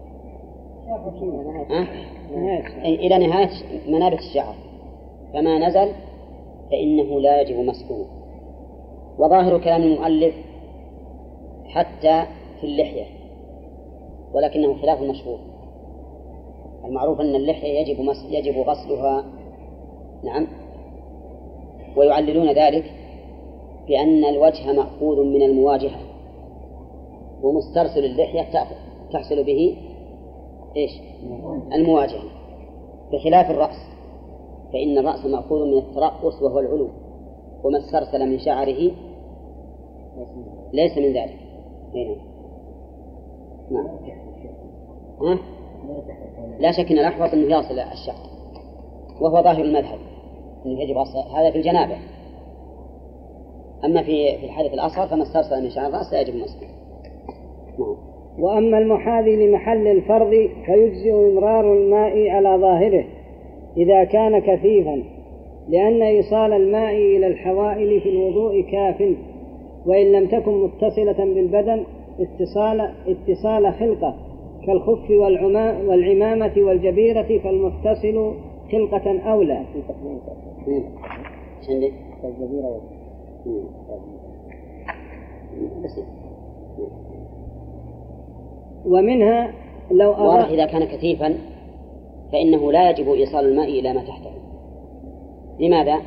أه؟ إلى نهاية منابت الشعر، فما نزل فإنه لا يجب مسحه. وظاهر كلام المؤلف حتى في اللحية، ولكنه خلاف المشهور. المعروف أن اللحية يجب مس... يجب غسلها، نعم، ويعللون ذلك بأن الوجه مأخوذ من المواجهة، ومسترسل اللحية تحصل به إيش؟ المواجهة، بخلاف الرأس فإن الرأس مأخوذ من الترأس وهو العلو، وما استرسل من شعره ليس من ذلك. هنا. نعم. ها؟ لا شك أن الأحوط أنه يصل الشعر، وهو ظاهر المذهب أنه يجب غسل هذا في الجنابة. أما في في الحدث الأصغر فما استرسل من شعر الرأس لا يجب مسحه. نعم. وأما المحاذي لمحل الفرض فيجزئ إمرار الماء على ظاهره إذا كان كثيفا، لأن إيصال الماء إلى الحوائل في الوضوء كاف، وإن لم تكن متصلة بالبدن اتصال اتصال خلقة كالخف والعمامة والجبيرة، فالمتصل خلقة أولى. ومنها لو واضح إذا كان كثيفا فإنه لا يجب إيصال الماء إلى ما تحته. لماذا؟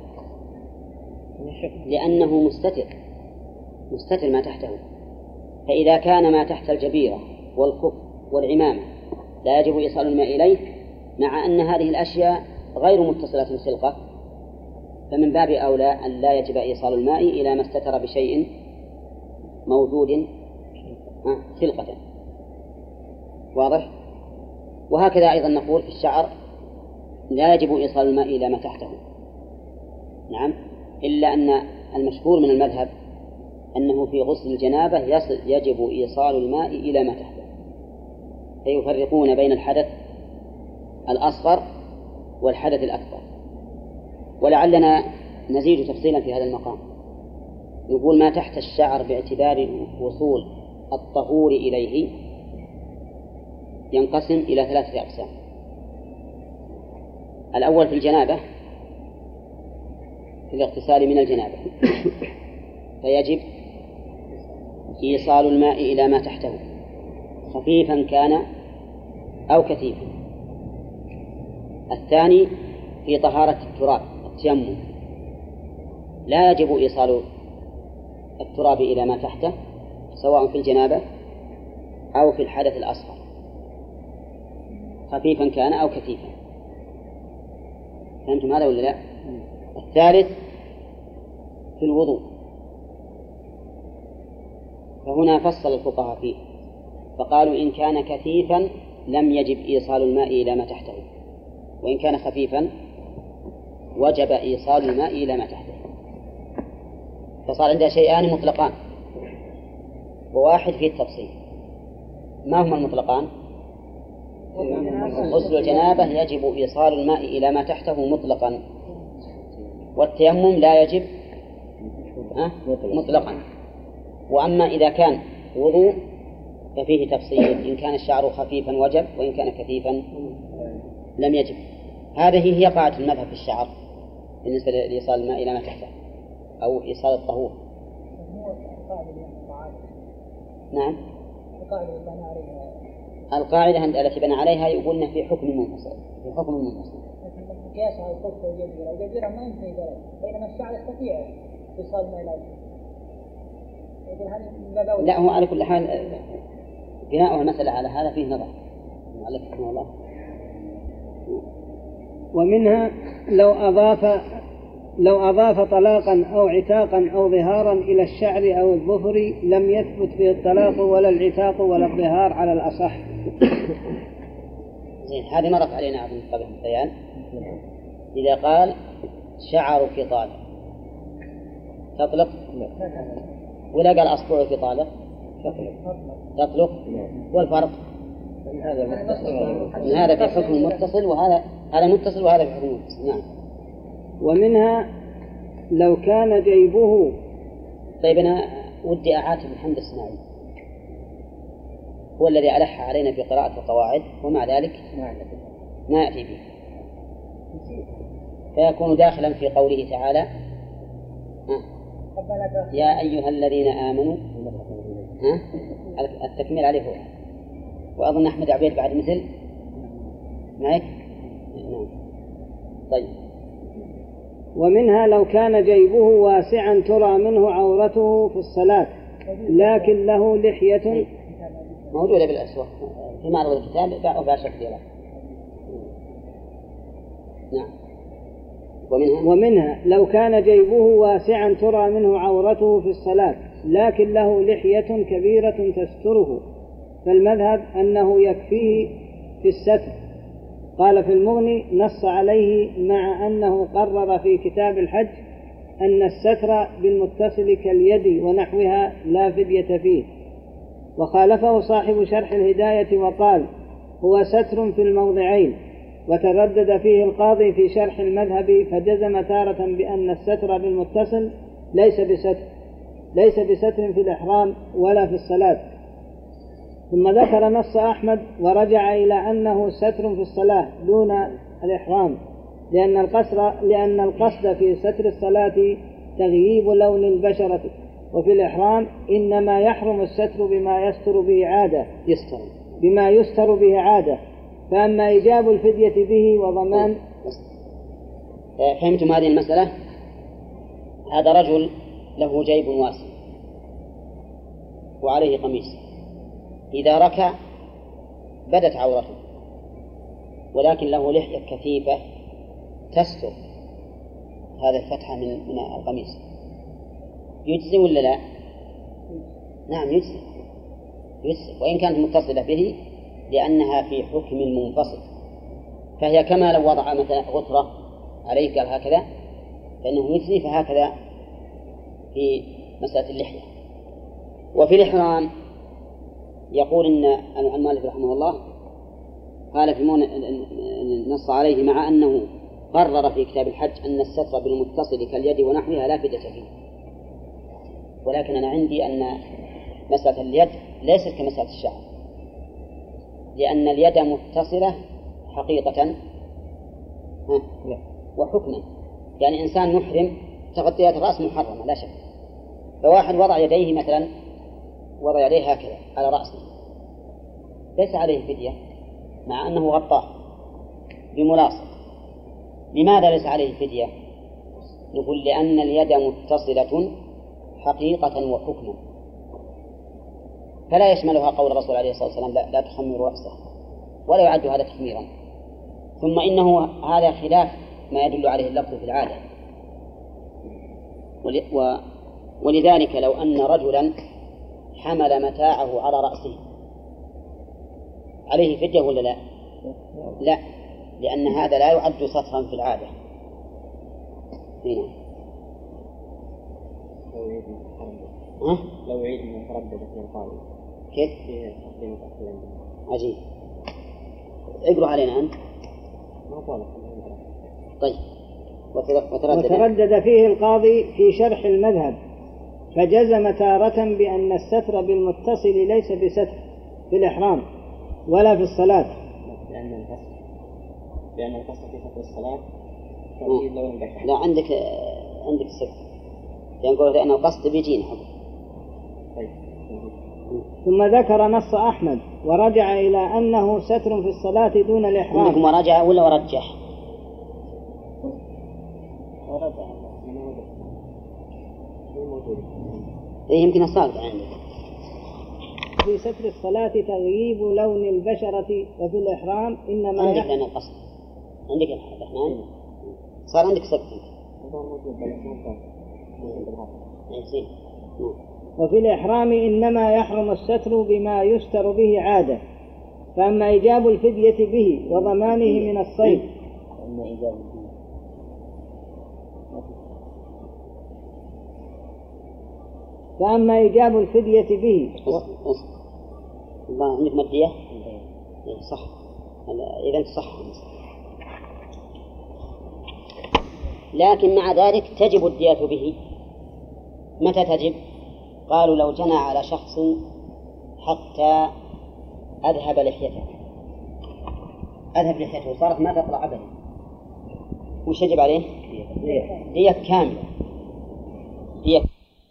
لأنه مستتر مستتر ما تحته. فإذا كان ما تحت الجبيرة والخف والعمامة لا يجب إيصال الماء إليه، مع أن هذه الأشياء غير متصلة خلقة، فمن باب أولى أن لا يجب إيصال الماء إلى ما استتر بشيء موجود خلقة. واضح؟ وهكذا أيضا نقول في الشعر لا يجب إيصال الماء إلى ما تحته. نعم، إلا أن المشهور من المذهب أنه في غسل الجنابة يجب إيصال الماء إلى ما تحته، فيفرقون بين الحدث الأصغر والحدث الأكبر. ولعلنا نزيد تفصيلا في هذا المقام، نقول ما تحت الشعر باعتبار وصول الطهور إليه ينقسم إلى ثلاثة أقسام. الأول في الجنابة، في الاغتسال من الجنابة فيجب إيصال الماء إلى ما تحته خفيفا كان أو كثيفا. الثاني في طهارة التراب التيمم، لا يجب إيصال التراب إلى ما تحته سواء في الجنابة أو في الحدث الأصغر خفيفا كان أو كثيفا. فهمتم هذا ولا لا؟ الثالث في الوضوء، فهنا فصل الفقهاء فيه فقالوا إن كان كثيفا لم يجب إيصال الماء إلى ما تحته، وإن كان خفيفا وجب إيصال الماء إلى ما تحته. فصار عندها شيئان مطلقان وواحد فيه التفصيل. ما هما المطلقان؟ غسل الجنابة يجب إيصال الماء إلى ما تحته مطلقا، والتيمم لا يجب مطلقا. وأما إذا كان وضوء ففيه تفصيل، إن كان الشعر خفيفا وجب، وإن كان كثيفا لم يجب. هذه هي قاعدة المذهب في الشعر بالنسبة لإيصال الماء إلى ما تحته أو إيصال الطهور. نعم، القاعدة التي بنى عليها يقولنا في حكم منفصل في حكم منفصل قياس على الكف والجزيرة، الجزيرة ما ينتهي درجة، بينما الشعر يستطيع اتصال ما إلى وجهه. لا، هو على كل حال بناء المسألة على هذا فيه نظر. عليك رحمه الله. ومنها لو أضاف لو أضاف طلاقا أو عتاقا أو ظهارا إلى الشعر أو الظفر لم يثبت فيه الطلاق ولا العتاق ولا الظهار على الأصح. زين، هذه مرت علينا من قبل البيان. إذا قال شعرك طالق تطلق، ولا قال أصبعك طالق تطلق، والفرق من هذا في حكم المتصل وهذا هذا متصل وهذا في حكم المتصل. نعم. ومنها لو كان جيبه. طيب أنا ودي أعاتب محمد الصناعي، هو الذي ألح علينا في قراءة القواعد ومع ذلك ما يأتي به، فيكون داخلا في قوله تعالى يا أيها الذين آمنوا. ها؟ التكميل عليه هو، وأظن أحمد عبيد بعد مثل معك. نعم. طيب. ومنها لو كان جيبه واسعا ترى منه عورته في الصلاة لكن له لحية موجودة بالأسواق في معرض الكتاب باعوا بها شكل له. نعم. ومنها ومنها لو كان جيبه واسعا ترى منه عورته في الصلاة لكن له لحية كبيرة تستره، فالمذهب أنه يكفيه في الستر. قال في المغني نص عليه مع أنه قرر في كتاب الحج أن الستر بالمتصل كاليد ونحوها لا فدية فيه. وخالفه صاحب شرح الهداية وقال هو ستر في الموضعين، وتردد فيه القاضي في شرح المذهب فجزم تارة بأن الستر بالمتصل ليس بستر ليس بستر في الإحرام ولا في الصلاة. ثم ذكر نص أحمد ورجع إلى أنه ستر في الصلاة دون الإحرام، لأن القصر لأن القصد في ستر الصلاة تغييب لون البشرة، وفي الإحرام إنما يحرم الستر بما يستر به عادة يستر بما يستر به عادة، فأما إيجاب الفدية به وضمان. فهمتم هذه المسألة؟ هذا رجل له جيب واسع وعليه قميص، إذا ركع بدت عورته ولكن له لحية كثيفة تستر هذا الفتحة من من القميص، يجزي ولا لا؟ نعم يجزي يجزي وإن كانت متصلة به لأنها في حكم منفصل، فهي كما لو وضع مثلا غطرة عليه قال هكذا فإنه يجزي، فهكذا في مسألة اللحية. وفي الإحرام يقول إن المؤلف رحمه الله قال في نص عليه مع أنه قرر في كتاب الحج أن الستر بالمتصل كاليد ونحوها لا فدية فيه، ولكن أنا عندي أن مسألة اليد ليست كمسألة الشعر، لأن اليد متصلة حقيقة وحكما، يعني إنسان محرم تغطية الرأس محرمة لا شك، فواحد وضع يديه مثلا وضع يديه هكذا على رأسه ليس عليه فدية مع أنه غطاه بملاصق. لماذا ليس عليه فدية؟ نقول لأن اليد متصلة حقيقة وحكما، فلا يشملها قول الرسول عليه الصلاة والسلام لا, لا تخمر رأسه، ولا يعد هذا تخميرا. ثم إنه هذا خلاف ما يدل عليه اللفظ في العادة، ولذلك لو أن رجلا حمل متاعه على رأسه عليه فدية ولا لا؟ لا، لأن هذا لا يعد سطرا في العادة. هنا ها؟ لو يعيد من تردد في القاضي كيف؟ في تقديم وتأخير عجيب. اقرأ علينا أنت. ما طالب. طيب. وتردد, وتردد فيه القاضي في شرح المذهب فجزم تارة بأن الستر بالمتصل ليس بستر في الإحرام ولا في الصلاة، لأن القصد لأن القصد في ستر الصلاة تغييب لون البشرة. لا عندك عندك الستر يعني نقول لأن القصد بيجينا. طيب. ثم ذكر نص أحمد ورجع إلى أنه ستر في الصلاة دون الإحرام. عندكم ورجع ولا ورجح؟ إيه يمكن الصالح عندك. في ستر الصلاة تغييب لون البشرة، وفي الإحرام إنما عندك يح- لنا القصد عندك يا الرحمن صار عندك سكت. وفي الإحرام إنما يحرم الستر بما يستر به عادة، فأما إيجاب الفدية به وضمانه من الصيد فأما إيجاب الفدية به الله عندك مادية صح إذا أنت صح. لكن مع ذلك تجب الدية به. متى تجب؟ قالوا لو جنى على شخص حتى أذهب لحيته أذهب لحيته صارت ما تطلع أبدا، وش يجب عليه؟ دية كاملة. دية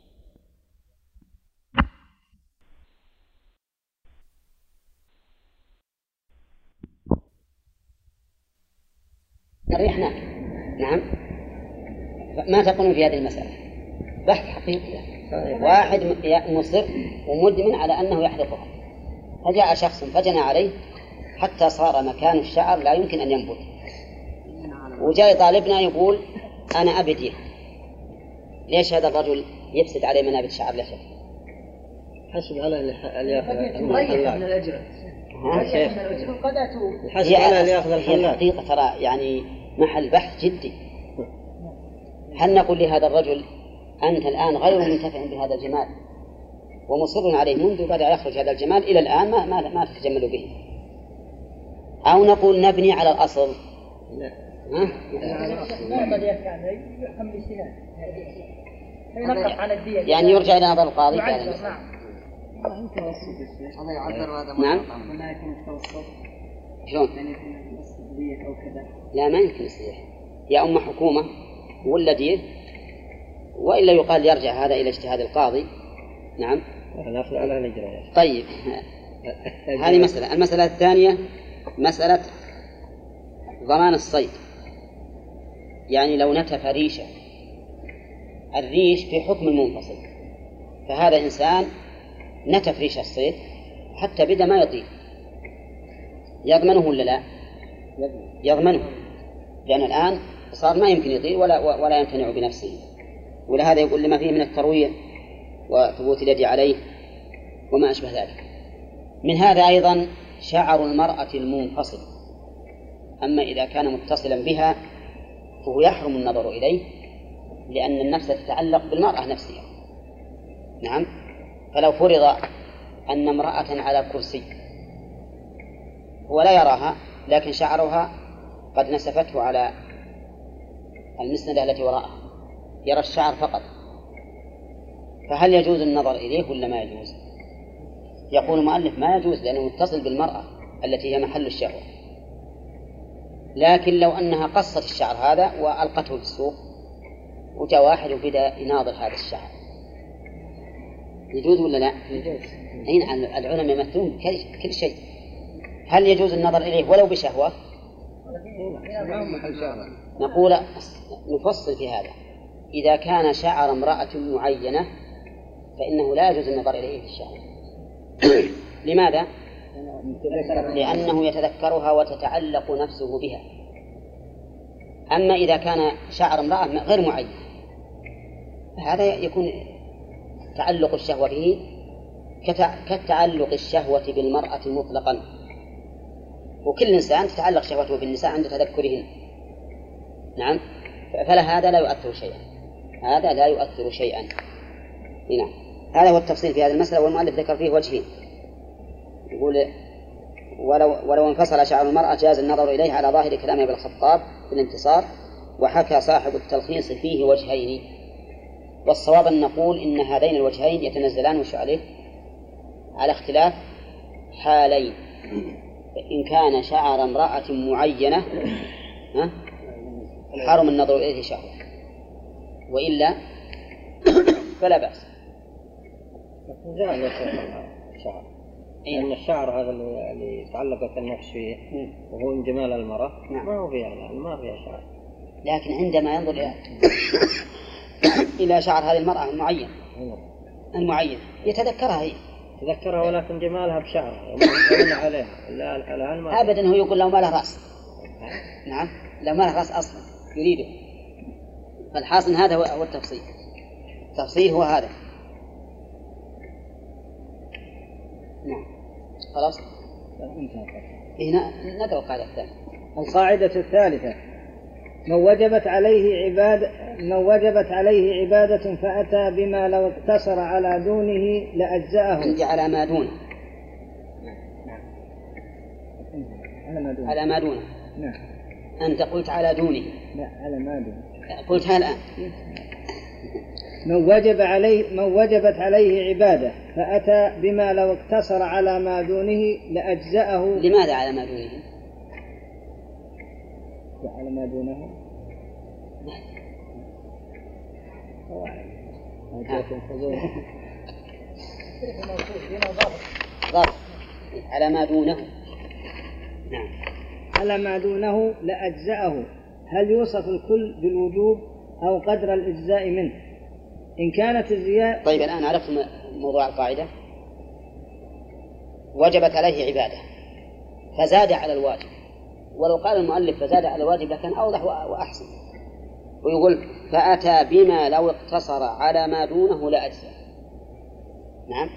ريحنا. نعم. ما تقولون في هذه المسألة؟ بحث حقيقي. واحد مصر ومدمن على أنه يحلقها، فجاء شخص فجنى عليه حتى صار مكان الشعر لا يمكن أن ينبت، وجاء طالبنا يقول أنا أبديه. ليش هذا الرجل يفسد عليه منابت شعر لحيته؟ حسب على اللي ياخذ الأجر. حسب على اللي ياخذ الحلاق. هي الحقيقة ترى يعني محل بحث جدي. هل نقول لهذا الرجل أنت الآن غير منتفع بهذا الجمال ومصر عليه منذ بدأ يخرج هذا الجمال إلى الآن ما ما ما تتجمل به، أو نقول نبني على الأصل؟ لا. ها؟ يعني يرجع إلى نظر القاضي. نعم. نعم. شلون؟ لا ما يمكن يصيح. يا أما حكومة ولا دين، وإلا يقال يرجع هذا إلى اجتهاد القاضي. نعم. نأخذ على الإجراء. طيب هذه مسألة. المسألة الثانية مسألة ضمان الصيد. يعني لو نتف ريشة، الريش في حكم المنفصل، فهذا إنسان نتف ريش الصيد حتى بدأ ما يطير، يضمنه ولا لا؟ يضمنه، لأن الآن صار ما يمكن يطير ولا ولا يمتنع بنفسه. ولهذا يقول لما فيه من الترويع وثبوت اليد عليه وما أشبه ذلك. من هذا أيضا شعر المرأة المنفصل، أما إذا كان متصلا بها فهو يحرم النظر إليه، لأن النفس تتعلق بالمرأة نفسها. نعم. فلو فرض أن امرأة على كرسي ولا يراها، لكن شعرها قد نسفته على المسندة التي وراءها، يرى الشعر فقط، فهل يجوز النظر إليه ولا ما يجوز؟ يقول المؤلف ما يجوز، لأنه متصل بالمرأة التي هي محل الشهوة. لكن لو أنها قصت الشعر هذا وألقته في السوق وجاء واحد وبدأ يناظر هذا الشعر، يجوز ولا لا؟ يجوز. العلماء يمثلون كل شيء. هل يجوز النظر إليه ولو بشهوة؟ نقول نفصل في هذا. إذا كان شعر امرأة معينة فإنه لا يجوز النظر إليه في الشهوة. لماذا؟ لأنه يتذكرها وتتعلق نفسه بها. أما إذا كان شعر امرأة غير معين هذا يكون تعلق الشهوة به كتعلق الشهوة بالمرأة مطلقا، وكل إنسان تتعلق شهوته بالنساء عند تذكرهن. نعم. فلا هذا لا يؤثر شيئا، هذا لا يؤثر شيئا. نعم. هذا هو التفصيل في هذه المسألة، والمؤلف ذكر فيه وجهين. يقول ولو, ولو انفصل شعر المرأة جاز النظر إليه على ظاهر كلام ابن الخطاب في الانتصار، وحكى صاحب التلخيص فيه وجهين. والصواب أن نقول إن هذين الوجهين يتنزلان وش عليه على اختلاف حالين. إن كان شعر امرأة معينة حرم النظر إليه شهوة، وإلا فلا بأس. الشعر لأن الشعر هذا اللي تعلقت النفس فيه وهو من جمال المرأة ما هو فيها ما فيها شعر. لكن عندما ينظر إلى إلى شعر هذه المرأة المعين المعين يتذكرها هي تذكرها، ولكن جمالها بشعرها ولا عليها لا الآن ما أبدا. هو يقول لو ما له رأس. نعم، لو ما له رأس أصلا يريده. فالحاصل هذا هو التفصيل. التفصيل هو هذا. نعم خلاص هنا ندعو القاعدة الثانية. القاعدة الثالثة: من وجبت عليه عبادة من وجبت عليه عبادة فأتى بما لو اقتصر على دونه لأجزأه. عندي على ما دونه. على ما دونه. على ما دونه. نعم. أنت قلت على دونه. لا على ما دونه. قلتها الآن. من وجب عليه من وجبت عليه عبادة فأتى بما لو اقتصر على ما دونه لأجزأه. لماذا على ما دونه؟ على ما دونه ضرب على ما دونه. نعم. على ما دونه لأجزأه. هل يوصف الكل بالوجوب أو قدر الإجزاء منه؟ إن كانت الزيادة. طيب الآن عرفت موضوع القاعدة. وجبت عليه عبادة فزاد على الواجب، ولو قال المؤلف فزاد على الواجب لكن أوضح وأحسن، ويقول فأتى بما لو اقتصر على ما دونه لأجزاء. نعم.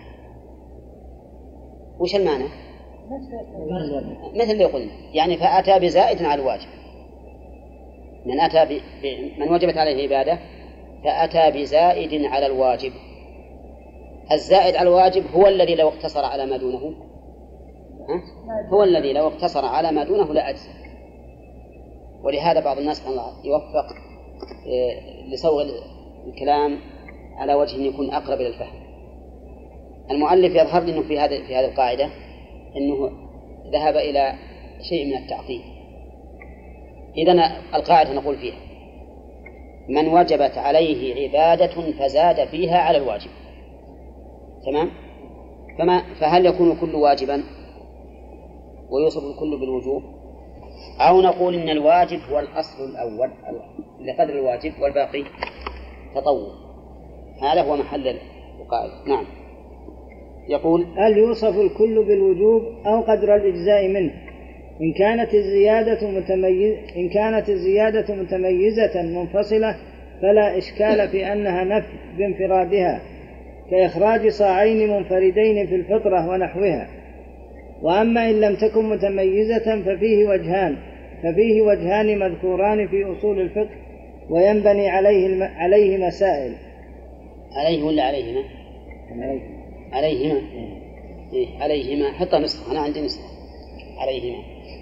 وش المعنى؟ مثل اللي قلنا، يعني فأتى بزائد على الواجب. من أتى ب... من وجبت عليه عبادة فأتى بزائد على الواجب. الزائد على الواجب هو الذي لو اقتصر على ما دونه ها؟ هو الذي لو اقتصر على ما دونه لأجزاء. ولهذا بعض الناس الله يوفق لصوغ الكلام على وجه أن يكون أقرب إلى الفهم. المؤلف يظهر لي أنه في هذا في هذه القاعدة أنه ذهب إلى شيء من التعطيل. إذن القاعدة نقول فيها من وجبت عليه عبادة فزاد فيها على الواجب. تمام؟ فما فهل يكون كل واجبا ويوصف الكل بالوجوب، أو نقول إن الواجب هو الأصل الأول لقدر الواجب والباقي تطوع؟ هذا هو محل القاعدة. نعم. يقول هل يوصف الكل بالوجوب أو قدر الإجزاء منه؟ إن كانت الزيادة متميز إن كانت الزيادة متميزة منفصلة فلا إشكال في أنها نفي بانفرادها، كإخراج صاعين منفردين في الفطرة ونحوها. وأما إن لم تكن متميزة ففيه وجهان ففيه وجهان مذكوران في أصول الفقه وينبني عليه الم... عليه مسائل. عليه ولا عليهما؟ عليه. عليهما. إيه عليهما. حتى نسخة، أنا عندي نسخة عليهما.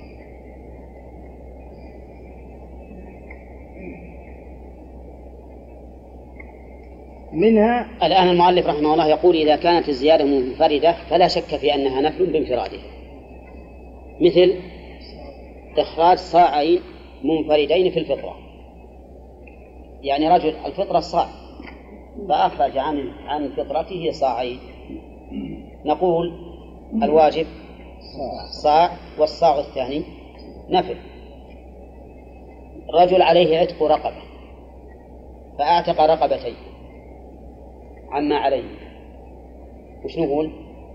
منها الآن المؤلف رحمه الله يقول إذا كانت الزيادة منفردة فلا شك في أنها نفل بانفرادها، مثل إخراج صاعين منفردين في الفطرة. يعني رجل الفطرة صاع فأخرج عن عن فطرته صاعين، نقول الواجب صاع والصاع الثاني نفل. رجل عليه عتق رقبة فأعتق رقبتين عما عليه، وش نقول؟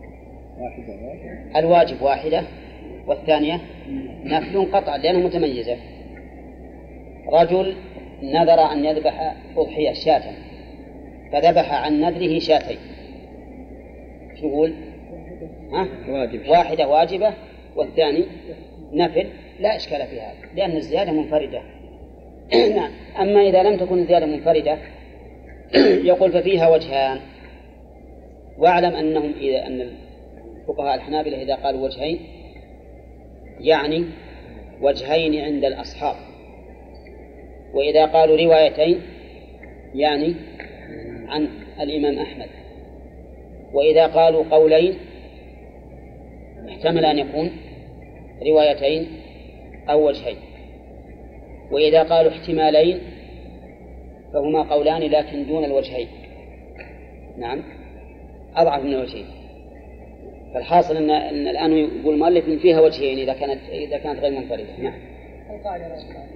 الواجب واحدة والثانية نفل قطعا لأنها متميزة. رجل نذر أن يذبح أضحية شاة فذبح عن نذره شاتين، شو نقول؟ ها؟ واجب. واحدة واجبة والثاني نفل، لا إشكال في هذا لأن الزيادة منفردة. نعم. أما إذا لم تكن الزيادة منفردة يقول ففيها وجهان. واعلم أنهم إذا أن الفقهاء الحنابلة إذا قالوا وجهين يعني وجهين عند الأصحاب، وإذا قالوا روايتين يعني عن الإمام أحمد، وإذا قالوا قولين احتمل أن يكون روايتين أو وجهين، وإذا قالوا احتمالين فهما قولان لكن دون الوجهين. نعم أضعف من الوجهين. فالحاصل أن, أن الآن يقول المؤلف إن فيها وجهين إذا كانت إذا كانت غير منفردة. نعم.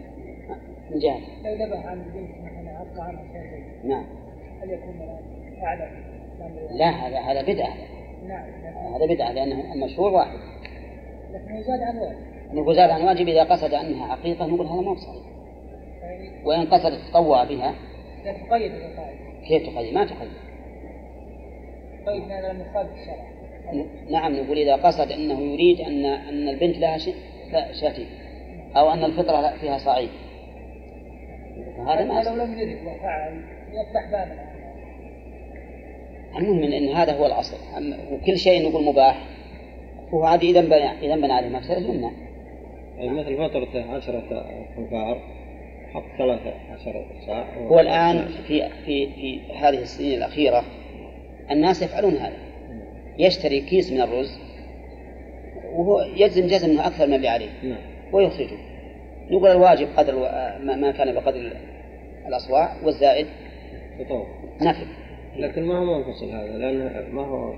من جهة لو ذبح عن البنت مثلا أبقى عنها شيء، نعم هل يكون أعلم؟ لا هذا هذا بدعة. نعم هذا بدعة لأنه المشروع واحد. لكن يزاد عن واجب. نقول زاد عن واجب إذا قصد أنها عقيقة نقول هذا ما بصحيح. وإن قصد التطوع بها لا تقيد القائد. كيف تقيد؟ ما تقيد. قيد هذا من خالف الشرع. نعم نقول إذا قصد أنه يريد أن أن البنت لها شيء لا شاتي أو أن الفطرة فيها صعيد هذا ما لو لم يرد وفعل يفتح بابا. المهم إن هذا هو الأصل. وكل شيء نقول مباح هو عادي إذا بنى إذا بنى عليه مفسدة يمنع. مثل فترة عشرة أنفار حط ثلاثة عشرة ساعة. هو الآن في في في هذه السنين الأخيرة الناس يفعلون هذا، يشتري كيس من الرز وهو يجزم جزم أنه أكثر من اللي عليه ويخرجه. نقول الواجب قدر ما كان بقدر الأصواع والزائد نفل. لكن ما هو منفصل هذا لأنه ما هو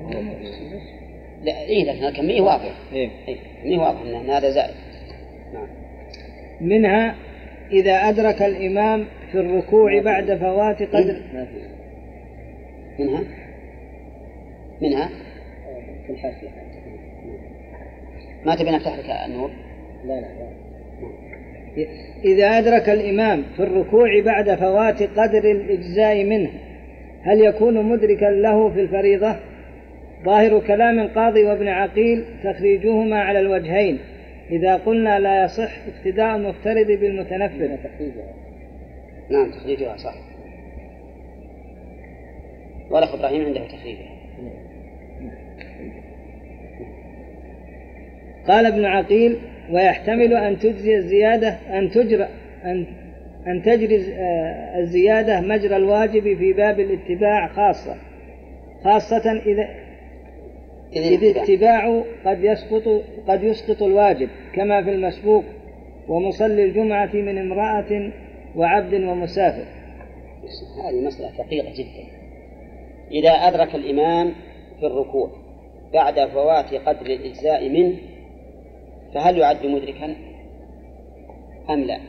لا إيه لكن الكمية واضح. إيه الكمية واضح أن هذا زائد. نعم. منها إذا أدرك الإمام في الركوع بعد فوات قدر. منها منها في الحاشية ما تبي نفتح لك النور؟ لا لا إذا أدرك الإمام في الركوع بعد فوات قدر الإجزاء منه هل يكون مدركا له في الفريضة؟ ظاهر كلام القاضي وابن عقيل تخريجهما على الوجهين. إذا قلنا لا يصح اقتداء المفترض بالمتنفل. نعم تخريجها صح. والأخ إبراهيم عنده تخريجها. قال ابن عقيل ويحتمل أن تجزي الزيادة أن تجرى أن أن تجري الزيادة مجرى الواجب في باب الاتباع خاصة خاصة إذا إذ الاتباع قد يسقط قد يسقط الواجب كما في المسبوق ومصلي الجمعة من امرأة وعبد ومسافر. هذه مسألة دقيقة جدا. إذا أدرك الإمام في الركوع بعد فوات قدر الإجزاء منه فهل يعد مدركا أم لا؟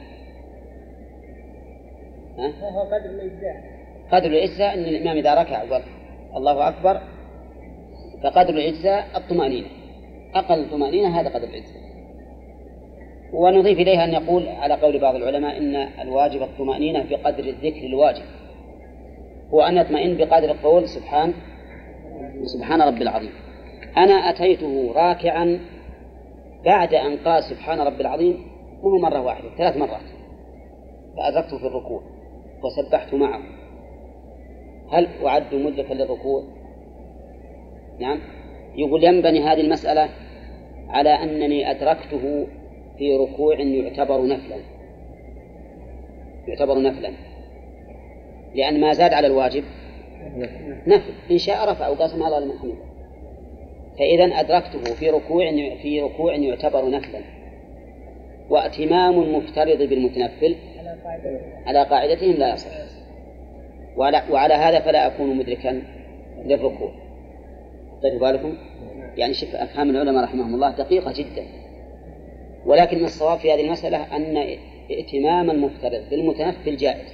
هو قدر الإجزاء. قدر الإجزاء أن الإمام إذا ركع وقال الله أكبر فقدر الإجزاء الطمأنينة، أقل الطمأنينة هذا قدر الإجزاء. ونضيف إليها أن يقول على قول بعض العلماء إن الواجب الطمأنينة بقدر الذكر الواجب، هو أن يطمئن بقدر القول سبحان سبحان رب العظيم. أنا أتيته راكعا بعد أن قال سبحان رب العظيم مو مرة واحدة ثلاث مرات فأدركته في الركوع وسبحت معه، هل أعد مدركا للركوع؟ نعم. يقول ينبني هذه المسألة على أنني أدركته في ركوع يعتبر نفلا يعتبر نفلا لأن ما زاد على الواجب نفل، إن شاء رفع وقال سمع الله لمن حمده. فإذا أدركته في ركوع في ركوع يعتبر نفلا، واتمام المفترض بالمتنفل على قاعدتهم لا يصح، وعلى, وعلى هذا فلا أكون مدركا للركوع. طيب بالكم يعني شوف أفهام العلماء رحمهم الله دقيقة جدا، ولكن الصواب في هذه المسألة أن ائتمام المفترض بالمتنفل جائز،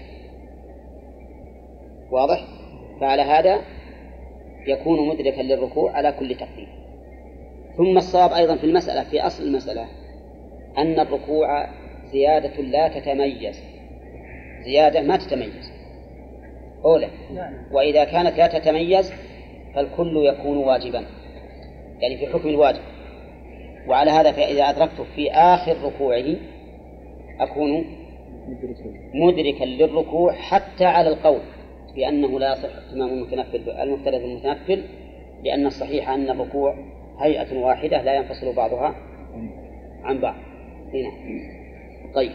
واضح؟ فعلى هذا يكون مدركا للركوع على كل تقدير. ثم الصواب أيضا في المسألة في أصل المسألة أن الركوع زيادة لا تتميز، زيادة ما تتميز أولا، وإذا كانت لا تتميز فالكل يكون واجبا يعني في حكم الواجب. وعلى هذا فإذا أدركته في آخر ركوعه أكون مدركا للركوع حتى على القول بأنه لا يصح اتمام المتنفل المفترض المتنفل، لأن الصحيح أن الركوع هيئة واحدة لا ينفصل بعضها عن بعض. هنا طيب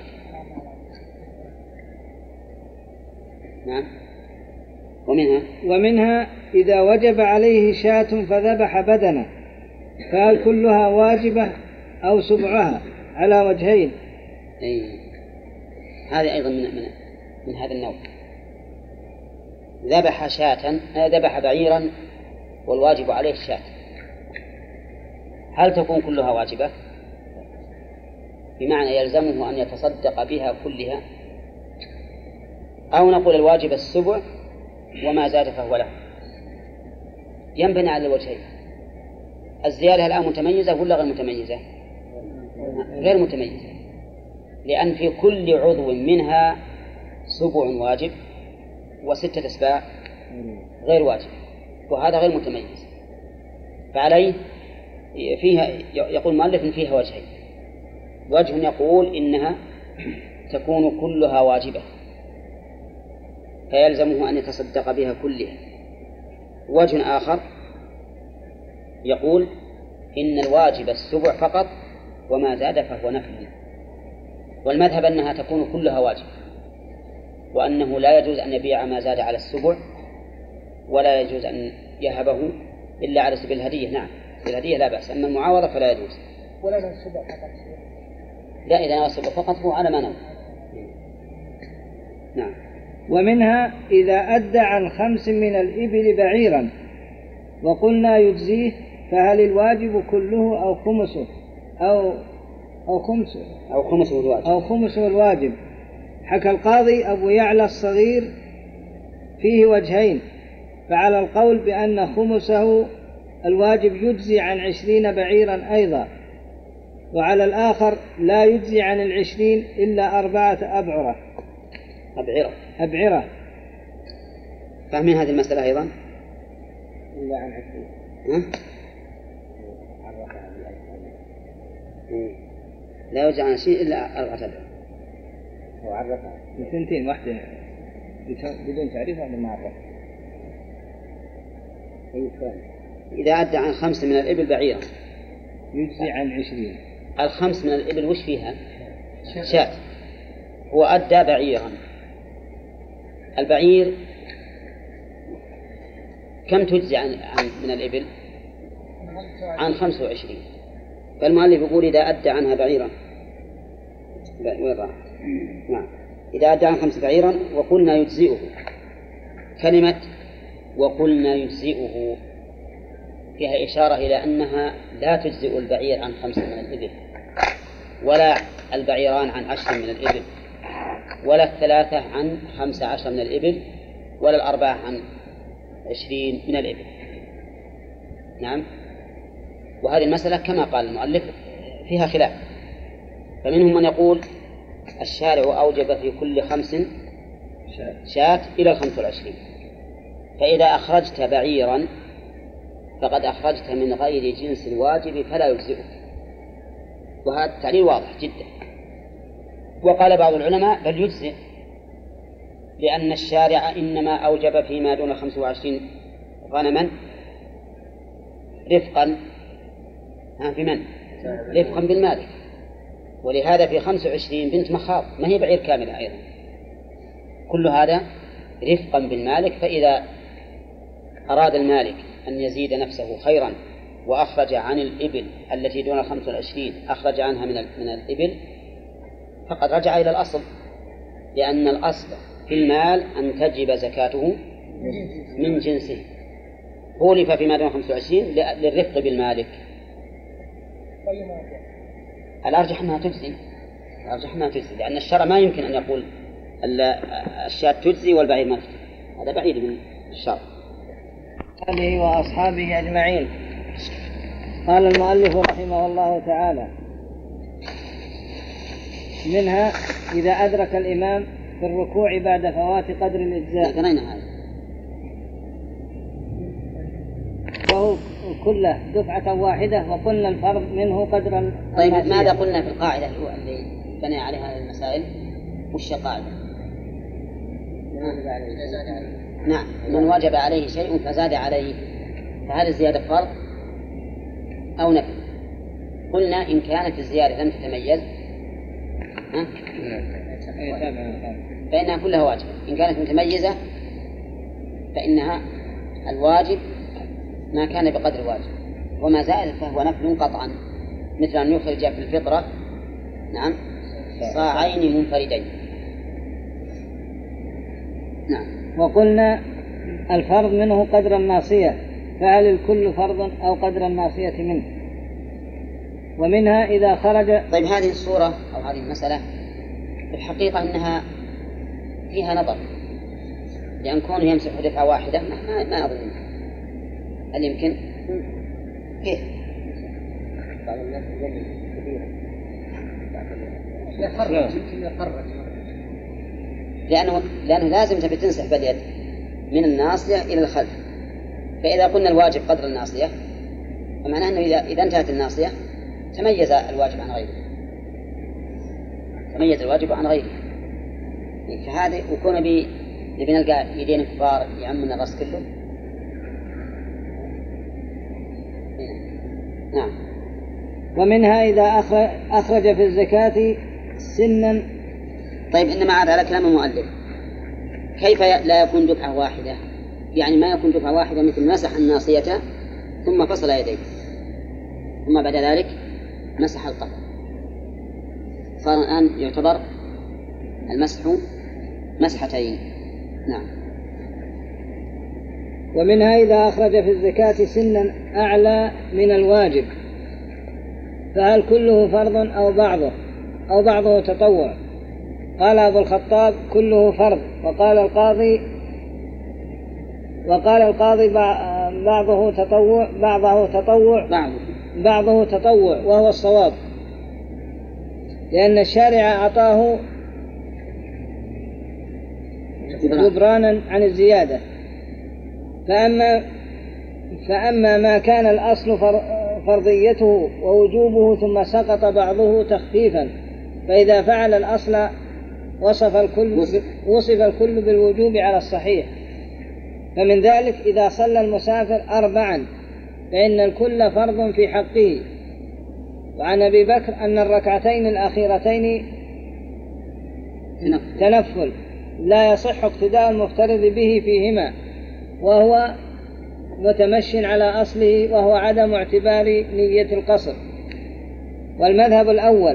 نعم. ومنها ومنها إذا وجب عليه شاة فذبح بدنه فهل كلها واجبة أو سبعها على وجهين؟ أي هذه أيضا من, من, من هذا النوع. ذبح شاة ذبح بعيرا والواجب عليه الشاة، هل تكون كلها واجبة؟ بمعنى يلزمه أن يتصدق بها كلها، أو نقول الواجب السبع وما زاد فهو له. ينبني على الوجهين. الزيادة الآن متميزة ولا غير متميزة؟ غير متميزة، لأن في كل عضو منها سبع واجب وستة أسباع غير واجب، وهذا غير متميز. فعليه فيها يقول مؤلف فيها وجهين. وجه يقول إنها تكون كلها واجبة فيلزمه أن يتصدق بها كلها. وجه آخر يقول إن الواجب السبع فقط وما زاد فهو نفل، والمذهب أنها تكون كلها واجب، وأنه لا يجوز أن يبيع ما زاد على السبع، ولا يجوز أن يهبه إلا على سبيل الهدية. نعم الهدية لا بأس، أما المعاوضة فلا يجوز. ولا السبع فقط؟ لا، إذا نوى السبع فقط هو على ما نوى. نعم. ومنها إذا أدى عن خمس من الإبل بعيرا وقلنا يجزيه، فهل الواجب كله أو خمسه أو أو خمسه أو خمسه الواجب أو خمسه الواجب؟ حكى القاضي أبو يعلى الصغير فيه وجهين، فعلى القول بأن خمسه الواجب يجزي عن عشرين بعيرا أيضا، وعلى الآخر لا يجزي عن العشرين إلا أربعة أبعرة أبعرة أبعرة فاهمين هذه المسألة أيضا؟ إلا عن عشرين لا يجزي عن عشرين إلا أربعة أبعرة. هو عرفها بثنتين، واحدة بدون تعريف ولا ما عرفها؟ إذا أدى عن خمس من الإبل بعيرا يجزي عن عشرين. الخمس من الإبل وش فيها؟ شاة. هو أدى بعيرا. البعير كم تجزي عن, عن من الإبل؟ عن خمس وعشرين. فالمؤلف يقول إذا أدى عنها بعيرا نعم إذا أدى عن خمس بعيرا وقلنا يجزئه. كلمة وقلنا يجزئه فيها إشارة إلى أنها لا تجزئ البعير عن خمس من الإبل، ولا البعيران عن عشر من الإبل، ولا الثلاثة عن خمس عشر من الإبل، ولا الأربعة عن عشرين من الإبل. نعم. وهذه المسألة كما قال المؤلف فيها خلاف، فمنهم من يقول الشارع أوجب في كل خمس شاة إلى الخمس والعشرين، فإذا أخرجت بعيرا فقد أخرجت من غير جنس الواجب فلا يجزئك، وهذا التعليل واضح جدا. وقال بعض العلماء بل يجزئ، لأن الشارع إنما أوجب فيما دون خمس وعشرين غنما رفقا في من؟ رفقا بالمالك، ولهذا في خمس وعشرين بنت مخاض ما هي بعير كاملة أيضا، كل هذا رفقا بالمالك. فإذا أراد المالك أن يزيد نفسه خيرا وأخرج عن الإبل التي دون خمس وعشرين أخرج عنها من من الإبل فقد رجع إلى الأصل، لأن الأصل في المال أن تجب زكاته من جنسه. خولف فيما دون خمس وعشرين للرفق بالمالك. الأرجح أنها تجزي، الأرجح أنها تجزي، لأن الشرع ما يمكن أن يقول الشاة تجزي والبعير ما تجزي، هذا بعيد من الشرع. عليه وأصحابه أجمعين. قال المؤلف رحمه الله تعالى: منها إذا أدرك الإمام في الركوع بعد فوات قدر الإجزاء، وهو كله دفعة واحدة، وقلنا الفرض منه قدر. طيب ماذا قلنا في القاعدة اللي بني عليها المسائل؟ وش القاعدة؟ نعم، من وجب عليه شيء فزاد عليه، فهل الزيادة فرض أو نفل؟ قلنا إن كانت الزيادة لم تتميز فإنها كلها واجبة، إن كانت متميزة فإنها الواجب ما كان بقدر واجب، وما زائد فهو نفل قطعا، مثل أن يخرج في الفطرة نعم صاعين منفردين. نعم. وقلنا الفرض منه قدر الناصية، فهل الكل فرض أو قدر الناصية منه؟ ومنها إذا خرج. طيب هذه الصورة أو هذه المسألة في الحقيقة أنها فيها نظر، لأن كونه يمسح دفعة واحدة ما ما أظن. هل يمكن؟ كيف؟ بعض الناس يجرب كثيرا يخرج يمكن يخرج لأنه لأنه لازم تبي تنسح باليد من الناصية إلى الخلف، فإذا قلنا الواجب قدر الناصية فمعناه أنه إذا إذا انتهت الناصية تميز الواجب عن غيره، تميز الواجب عن غيره. فهذا وكون بي نبي نلقى يدين كبار يعمنا الرأس كله. نعم. ومنها إذا أخرج في الزكاة سنا. طيب إنما عاد على كلام المؤلف، كيف لا يكون دفعة واحدة؟ يعني ما يكون دفعة واحدة مثل مسح الناصية ثم فصل يديه ثم بعد ذلك مسح القدم، صار الآن يعتبر المسح مسحتين. نعم. ومنها إذا أخرج في الزكاة سنا أعلى من الواجب فهل كله فرض أو بعضه أو بعضه تطوع؟ قال أبو الخطاب كله فرض، وقال القاضي وقال القاضي بعضه تطوع بعضه تطوع بعضه تطوع وهو الصواب، لأن الشارع أعطاه جبرانا عن الزيادة. فأما فأما ما كان الأصل فرضيته ووجوبه ثم سقط بعضه تخفيفا، فإذا فعل الأصل وصف الكل وصف الكل بالوجوب على الصحيح. فمن ذلك إذا صلى المسافر أربعا فإن الكل فرض في حقه. وعن أبي بكر أن الركعتين الأخيرتين تنفل لا يصح اقتداء المفترض به فيهما، وهو متمش على أصله وهو عدم اعتبار نية القصر. والمذهب الأول.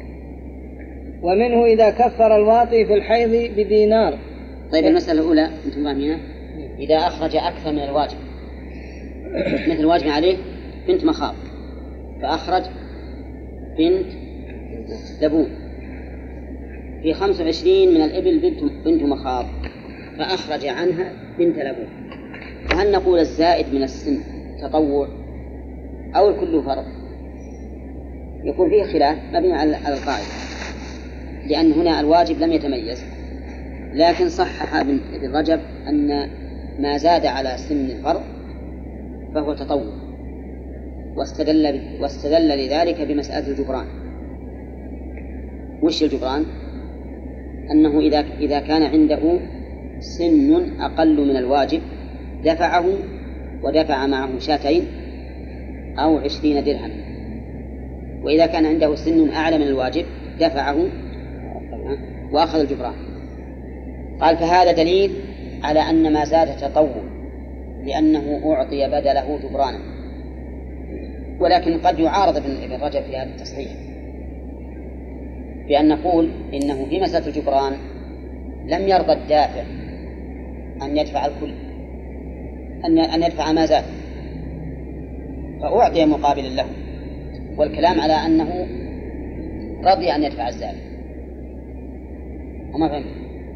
ومنه إذا كفر الواطي في الحيض بدينار. طيب المسألة الأولى أنتم فاهمينها؟ إذا أخرج أكثر من الواجب مثل الواجب عليه بنت مخاض فأخرج بنت لبون، في خمس وعشرين من الإبل بنت, بنت مخاض فأخرج عنها بنت لبون، فهل نقول الزائد من السن تطوع أو الكل فرض؟ يكون فيه خلاف مبني على القاعدة، لأن هنا الواجب لم يتميز، لكن صحح ابن رجب أن ما زاد على سن الفرض فهو تطوع، واستدل, واستدل لذلك بمسألة الجبران. وش الجبران؟ أنه إذا, إذا كان عنده سن أقل من الواجب دفعه ودفع معه شاتين أو عشرين درهم، وإذا كان عنده سن أعلى من الواجب دفعه وأخذ الجبران. قال فهذا دليل على أن ما زاد تطوع لأنه أعطي بدله جبرانا، ولكن قد يعارض ابن رجب في هذا التصحيح بأن نقول إنه في مسألة الجبران لم يرضى الدافع أن يدفع الكل، أن يدفع ما زاد فأعطي مقابلا له، والكلام على أنه رضي أن يدفع الزاد. وما فهمت؟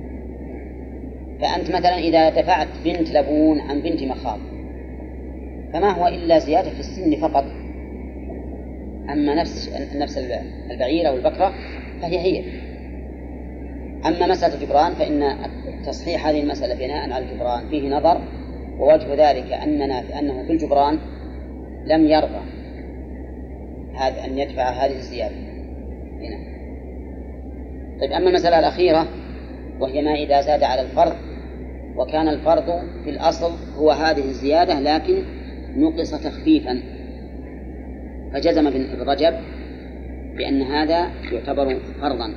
فأنت مثلا إذا دفعت بنت لبون عن بنت مخاض فما هو إلا زيادة في السن فقط، أما نفس نفس البعيرة والبكرة فهي هي. أما مسألة الجبران فإن تصحيح هذه المسألة بناء على الجبران فيه نظر، ووجه ذلك أننا في أنه في الجبران لم يرضى هذا أن يدفع هذه الزيادة هنا. طيب أما المسألة الأخيرة وهي ما إذا زاد على الفرض وكان الفرض في الأصل هو هذه الزيادة لكن نقص تخفيفا، فجزم ابن رجب بأن هذا يعتبر فرضا.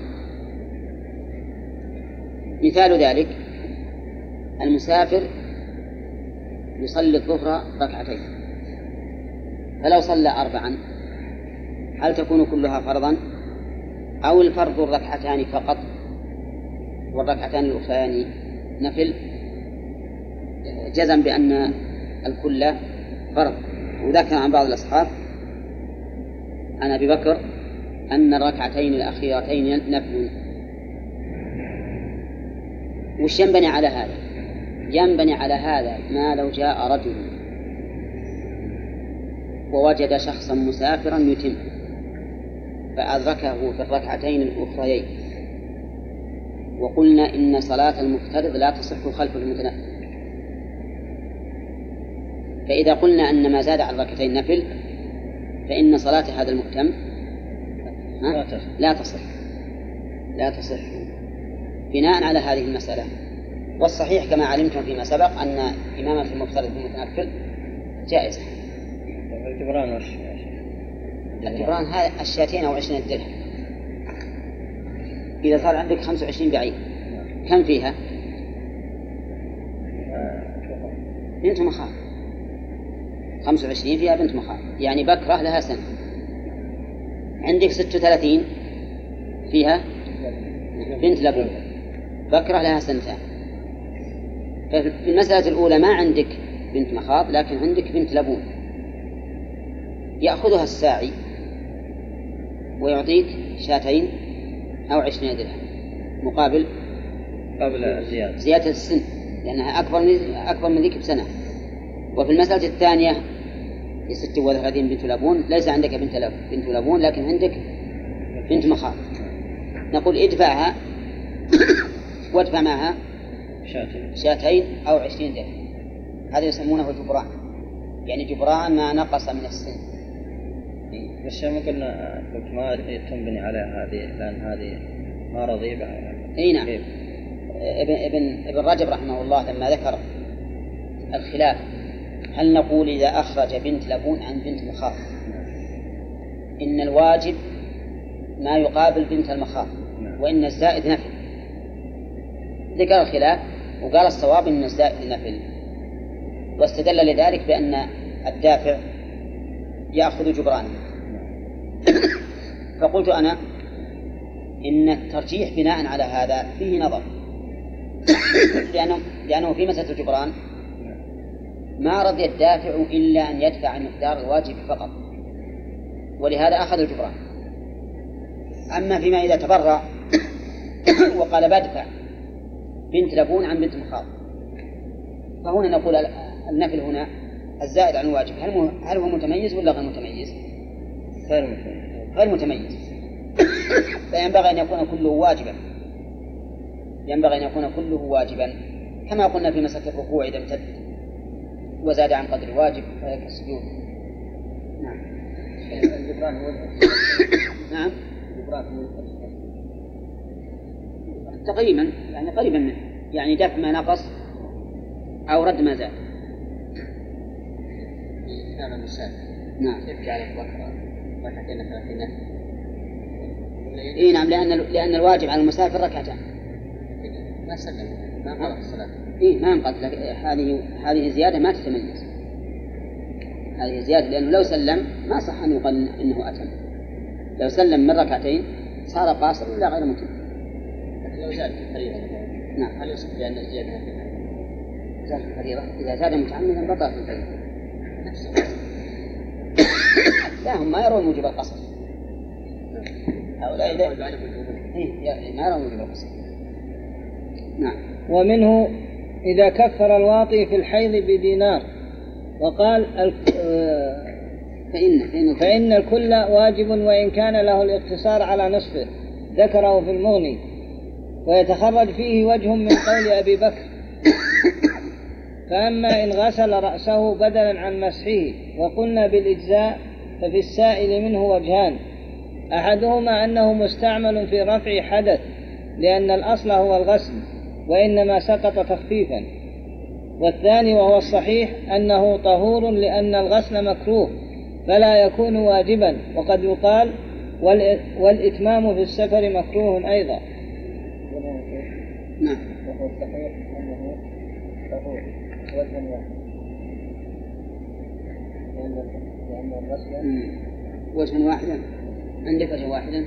مثال ذلك المسافر يصلي الظهر ركعتين، فلو صلى أربعا هل تكون كلها فرضا أو الفرض الركعتان فقط والركعتان الأخريان نفل؟ جزم بأن الكل فرض. وذكر عن بعض الأصحاب عن أبي بكر أن الركعتين الأخيرتين نفل. وش ينبني على هذا؟ ينبني على هذا ما لو جاء رجل ووجد شخصا مسافرا يتم فأدركه في الركعتين الأخريين، وقلنا إن صلاة المفترض لا تصح خلف المتنفل، فإذا قلنا أن ما زاد على الركعتين نفل فإن صلاة هذا المهتم لا تصح لا تصح بناء على هذه المسألة. والصحيح كما علمتم فيما سبق أن إمامة المفترض بالمتنفل جائزة. الجبران وش؟ الجبران هذا الشاتين أو عشرين درهم. إذا صار عندك خمسة وعشرين بعير كم فيها؟ بنت مخاض. خمسة وعشرين فيها بنت مخاض، يعني بكرة لها سنة. عندك ستة وثلاثين فيها بنت لبون، بكرة لها سنتان. في المسألة الأولى ما عندك بنت مخاض لكن عندك بنت لبون، يأخذها الساعي ويعطيك شاتين أو عشرين درهم مقابل قبل زيادة زيادة السن، لأنها أكبر من أكبر من ذيك بسنة. وفي المسألة الثانية ست وثلاثين بنت لبون، ليس عندك بنت لب... بنت لبون لكن عندك بنت مخاض، نقول ادفعها وادفع معها شاتين شاتين أو عشرين درهم. هذا يسمونه جبران، يعني جبران ما نقص من السن. بس ما قلنا قلت ما تنبني على هذه لأن هذه ما رضيبة. اي نعم. ابن ابن ابن رجب رحمه الله لما ذكر الخلاف هل نقول إذا أخرج بنت لبون عن بنت مخاض إن الواجب ما يقابل بنت المخاض وإن الزائد نفل، ذكر الخلاف وقال الصواب إن الزائد نفل، واستدل لذلك بأن الدافع يأخذ جبرانه. فقلت أنا إن الترجيح بناء على هذا فيه نظر، لأنه, لأنه في مسألة الجبران ما رضي الدافع إلا أن يدفع مقدار الواجب فقط، ولهذا أخذ الجبران. أما فيما إذا تبرع وقال بدفع بنت لبون عن بنت مخاض فهنا نقول النفل هنا الزائد عن الواجب هل هل هو متميز ولا غير متميز؟ غير متميز غير متميز فينبغي أن يكون كله واجبا، ينبغي أن يكون كله واجبا كما قلنا في مسألة الركوع إذا امتد وزاد عن قدر الواجب فهي كالسجود. نعم. الجبران هو نعم. الجبران هو تقريبا يعني قريبا منه، يعني دفع ما نقص أو رد ما زاد. نعم المسافر. نعم. كيف جعل البكرة ما حكينا ثلاثين؟ إيه نعم، لأن لأن الواجب على المسافر ركعتان. ما سلم ما انقضت الصلاة. إيه ما انقضت، هذه هذه زيادة ما تتميز، هذه زيادة لأنه لو سلم ما صح أن يقال إنه أتم، لو سلم من ركعتين صار قاصر ولا غير متم. لو زاد فريضة نعم. هل يصح لأن الزيادة زاد الفريضة؟ إذا زاد متعمدا بطلت الفريضة. لا هم ما يرون موجب القصر، هؤلاء إذا إيه ما يرون موجب القصر. نعم. ومنه إذا كفر الواطي في الحيض بدينار وقال فإن, فإن, فإن الكل واجب وإن كان له الاقتصار على نصفه، ذكره في المغني. ويتخرج فيه وجه من قول أبي بكر: فأما إن غسل رأسه بدلا عن مسحه وقلنا بالإجزاء ففي السائل منه وجهان، أحدهما أنه مستعمل في رفع حدث لأن الأصل هو الغسل وإنما سقط تخفيفا، والثاني وهو الصحيح أنه طهور لأن الغسل مكروه فلا يكون واجبا، وقد يقال والإتمام في السفر مكروه أيضا. نعم. وهو الصحيح أنه طهور وجه واحد لأن الغسل وجه واحدا. عندك وجه واحدا؟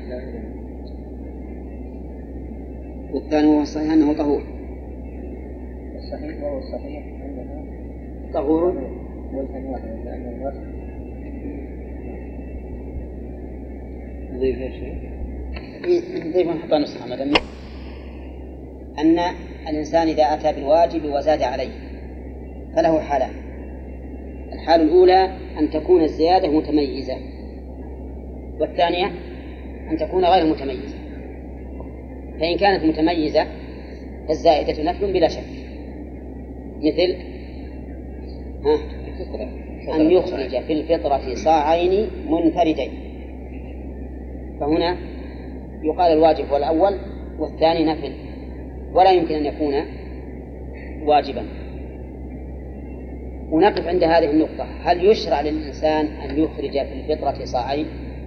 والثاني هو الصحيح أنه طهور. الصحيح وهو الصحيح أنه طهور وجه واحد لأن الغسل نضيف شيء؟ نضيف ونحط نسخة مثلا أن الإنسان إذا أتى بالواجب وزاد عليه فله حالان. الحالة الأولى أن تكون الزيادة متميزة، والثانية أن تكون غير متميزة. فإن كانت متميزة فالزائدة نفل بلا شك، مثل ها أن يخرج في الفطرة صاعين منفردين، فهنا يقال الواجب هو الأول والثاني نفل، ولا يمكن أن يكون واجبا. ونقف عند هذه النقطة: هل يشرع للإنسان أن يخرج في الفطرة صاعين؟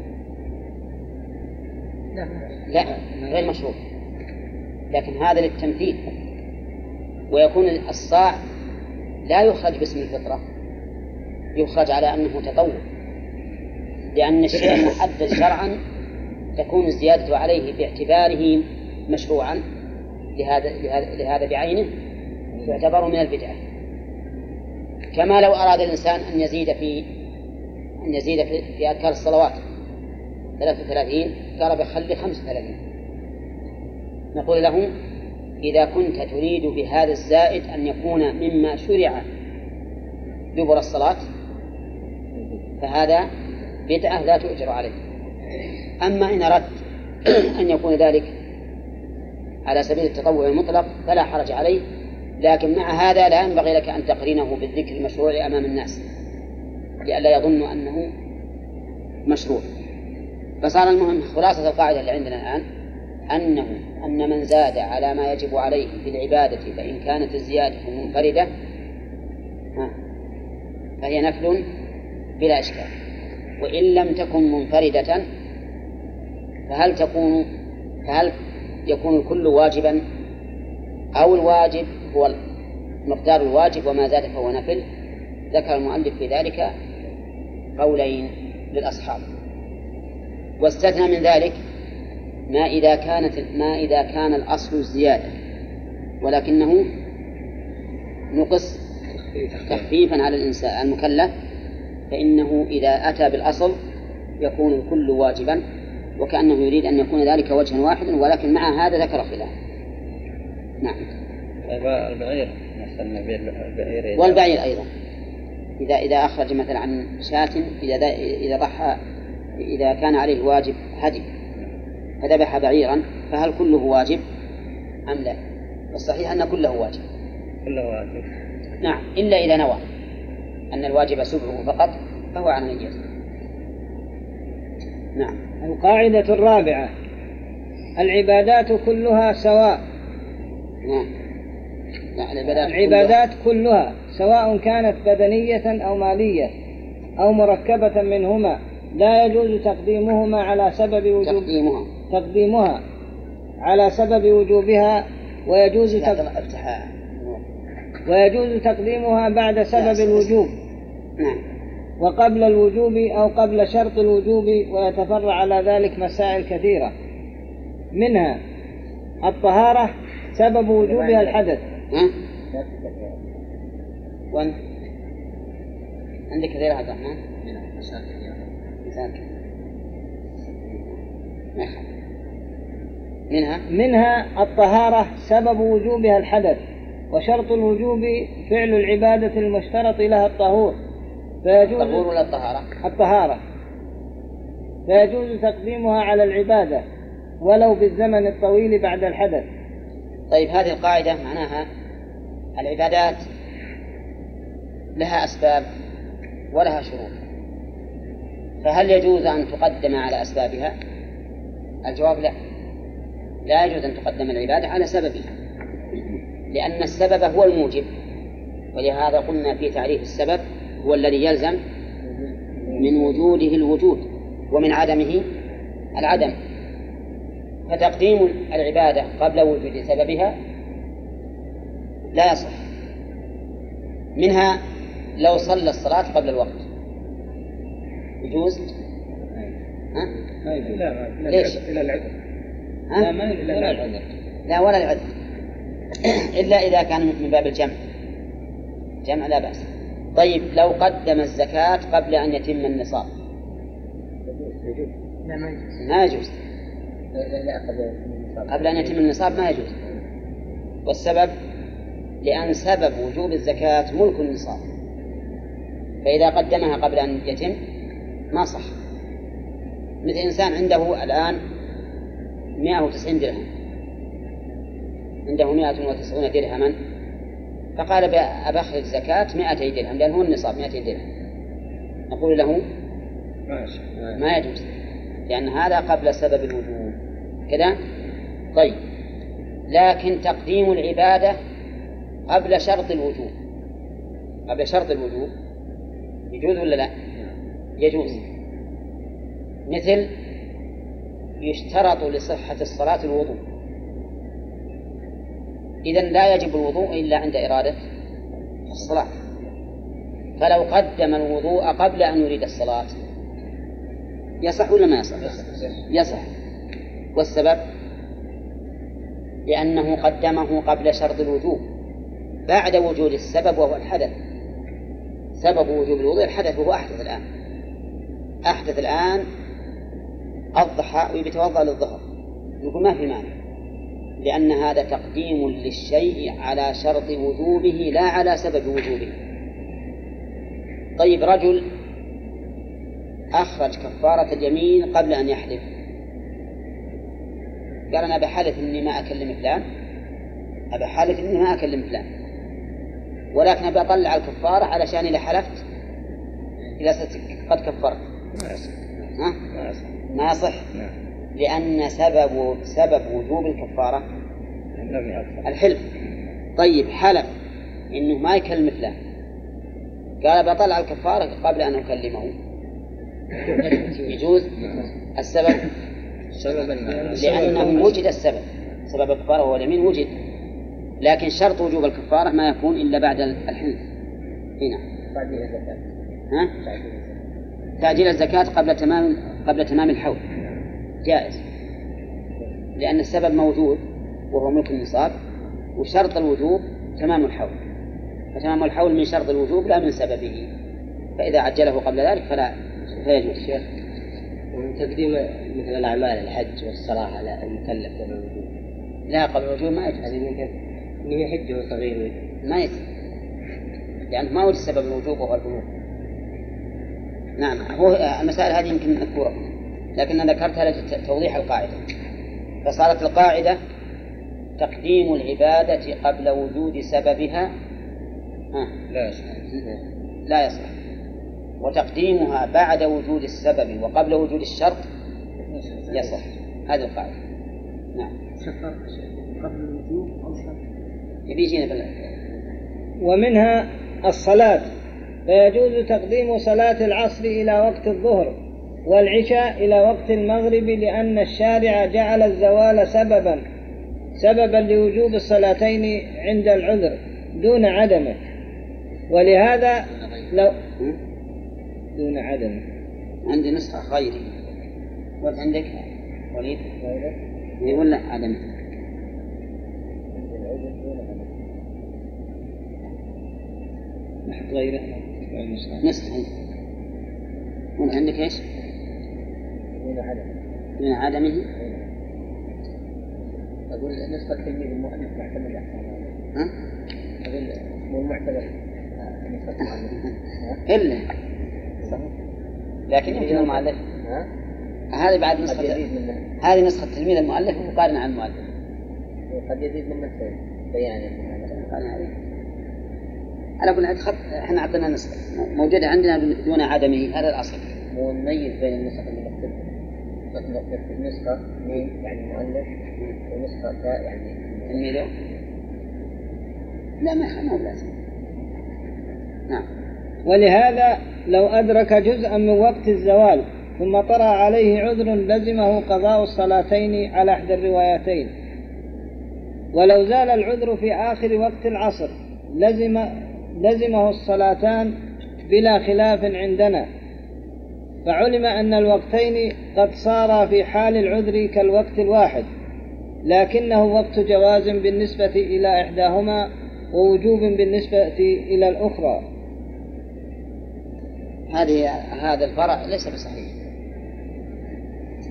لا، غير مشروع، لكن هذا للتمثيل. ويكون الصاع لا يخرج باسم الفطرة، يخرج على أنه تطوع، لأن الشيء المحدد شرعا تكون الزيادة عليه باعتباره مشروعا لهذا, لهذا, لهذا بعينه تعتبر من البدعة. كما لو أراد الإنسان أن يزيد في أن يزيد في, في أذكار الصلوات ثلاثة وثلاثين، قال بخلي خمسة وثلاثين، نقول له: إذا كنت تريد بهذا الزائد أن يكون مما شرع دبر الصلاة فهذا بدعة لا تؤجر عليه. أما إن أردت أن يكون ذلك على سبيل التطوع المطلق فلا حرج عليه، لكن مع هذا لا ينبغي لك أن تقرنه بالذكر المشروع أمام الناس لئلا يظن أنه مشروع. فصار المهم خلاصة القاعدة اللي عندنا الآن أنه أن من زاد على ما يجب عليه في العبادة فإن كانت الزيادة منفردة فهي نفل بلا إشكال، وإن لم تكن منفردة فهل تكون فهل يكون الكل واجبا أو الواجب هو مقدار الواجب وما زاد فهو نفل؟ ذكر المؤلف في ذلك قولين للأصحاب، واستثنى من ذلك ما إذا كانت ما إذا كان الأصل الزيادة ولكنه نقص تخفيفا على الإنسان المكلف، فإنه إذا أتى بالأصل يكون الكل واجبا، وكأنه يريد أن يكون ذلك وجها واحدا، ولكن مع هذا ذكر خلاف. نعم. البعير البعير والبعير أيضا إذا إذا أخرج مثلا عن شاة، إذا إذا ضحى إذا كان عليه واجب هدي فذبح بعيرا فهل كله واجب أم لا؟ الصحيح أن كله واجب. كله واجب. نعم، إلا إذا نوى أن الواجب سبعه فقط فهو عن نيته. نعم. القاعدة الرابعة: العبادات كلها سواء. نعم. لا، العبادات, العبادات كلها سواء كانت بدنية أو مالية أو مركبة منهما لا يجوز تقديمهما على سبب وجوب تقديمها تقديمها على سبب وجوبها، ويجوز تق... ويجوز تقديمها بعد سبب الوجوب نعم. وقبل الوجوب أو قبل شرط الوجوب، ويتفرع على ذلك مسائل كثيرة، منها الطهارة سبب وجوبها الحدث. ها؟ وين عندك كثير هذا؟ ها؟ منها منها الطهارة سبب وجوبها الحدث، وشرط الوجوب فعل العبادة المشترط لها الطهور، فيجوز الطهور ولا الطهارة؟ الطهارة، فيجوز تقديمها على العبادة ولو بالزمن الطويل بعد الحدث. طيب، هذه القاعدة معناها العبادات لها أسباب ولها شروط، فهل يجوز أن تقدم على أسبابها؟ الجواب لا، لا يجوز أن تقدم العبادة على سببها، لأن السبب هو الموجب، ولهذا قلنا في تعريف السبب هو الذي يلزم من وجوده الوجود ومن عدمه العدم، فتقديم العبادة قبل وجود سببها لا يصح. منها لو صلى الصلاة قبل الوقت يجوز؟ ها؟ لا، ليش؟ إلى العذر. لا، ما إلى العذر. لا، ولا العذر إلا إذا كان من باب الجمع، جمع لا بأس. طيب، لو قدم الزكاة قبل أن يتم النصاب لا ما يجوز. ما يجوز لا لا قبل النصاب. قبل أن يتم النصاب ما يجوز. والسبب لأن سبب وجوب الزكاة ملك النصاب، فإذا قدمها قبل أن يتم ما صح. مثل إنسان عنده الآن مئة وتسعين درهم، عنده مئة وتسعون درهما، فقال أبخرج زكاة مئتي درهم لأنه هو النصاب مئتي درهم، نقول له ما يجوز، لأن هذا قبل سبب الوجوب كذا. طيب، لكن تقديم العبادة قبل شرط الوجوب، قبل شرط الوجوب يجوز ولا لا؟ يجوز. مثل يشترط لصحة الصلاة الوضوء، إذن لا يجب الوضوء إلا عند إرادة الصلاة، فلو قدم الوضوء قبل أن يريد الصلاة يصح ولا ما يصح؟ يصح. والسبب لأنه قدمه قبل شرط الوجوب بعد وجود السبب وهو الحدث. سبب وجوب الوضوء الحدث، وهو أحدث الآن، أحدث الآن الضحى ويتوضأ للظهر، يقول ما في مانع، لأن هذا تقديم للشيء على شرط وجوبه لا على سبب وجوبه. طيب، رجل أخرج كفارة اليمين قبل أن يحلف، قال أنا بحلف إني ما أكلم فلان، أبى حلف إني ما أكلم فلان، ولكن أبى أطلع الكفارة علشان إذا حلفت إذا قد كفرت ها؟ ما يصح، لأن سبب سبب وجوب الكفارة الحلف. طيب، حلف إنه ما يكلم فلان، قال بطلع الكفارة قبل أن أكلمه، يجوز. السبب لأنه وجد السبب، سبب الكفارة هو اليمين وجد، لكن شرط وجوب الكفارة ما يكون إلا بعد الحلف. هنا ها؟ تعجيل الزكاة قبل تمام قبل تمام الحول جائز، لأن السبب موجود وهو ملك النصاب، وشرط الوجوب تمام الحول، فتمام الحول من شرط الوجوب لا من سببه، فإذا عجله قبل ذلك فلا فيجوز. شيخ، ومن تقديم مثل الأعمال الحج والصلاة على المكلف قبل الوجوب؟ لا، قبل الوجوب ما يجوز. هذه ممكن إنه يحج وصغير ما يجوز، لأن ما وجد سبب الوجوب وهو البلوغ. نعم، هو المسائل هذه يمكن مذكورة، لكن أنا ذكرتها لتوضيح القاعدة. فصارت القاعدة تقديم العبادة قبل وجود سببها ها. لا يصح، لا يصح، وتقديمها بعد وجود السبب وقبل وجود الشرط يصح. هذه القاعدة. نعم. قبل الوجوب أو شرط. يبيجينا بالله. ومنها الصلاة، فيجوز تقديم صلاة العصر إلى وقت الظهر والعشاء إلى وقت المغرب، لأن الشارع جعل الزوال سببا سببا لوجوب الصلاتين عند العذر دون عدمه، ولهذا لو دون عدمه. عندي نسخة غيري، وانت عندك وليد يقول لا عدمه. نحط غيره نسخة. وانت عندك ايش؟ دون عدمه. دون عدمه. أقول نسخة التلميذ المؤلف معتمد ها؟ أقول مو معتمد نسخة المؤلف إلا لكن يمكن المؤلف هذه بعد نسخة، هذه نسخة تلميذ المؤلف وقارن عن المؤلف، قد يزيد من نفسه بيان على كل حال. خط احنا عطينا نسخة موجودة عندنا دون عدمه، هذا الأصل. مو نميز بين النسخ اللي نكتبها، نكتب نسخة مين يعني مؤلف ونسخة تاء يعني تلميذه. لا ما ما لازم. نعم. ولهذا لو أدرك جزءا من وقت الزوال ثم طرأ عليه عذر لزمه قضاء الصلاتين على إحدى الروايتين، ولو زال العذر في آخر وقت العصر لزم لزمه الصلاتان بلا خلاف عندنا، فعلم أن الوقتين قد صارا في حال العذر كالوقت الواحد، لكنه وقت جواز بالنسبة إلى إحداهما ووجوب بالنسبة إلى الأخرى. هذه هذا الفرع ليس بصحيح،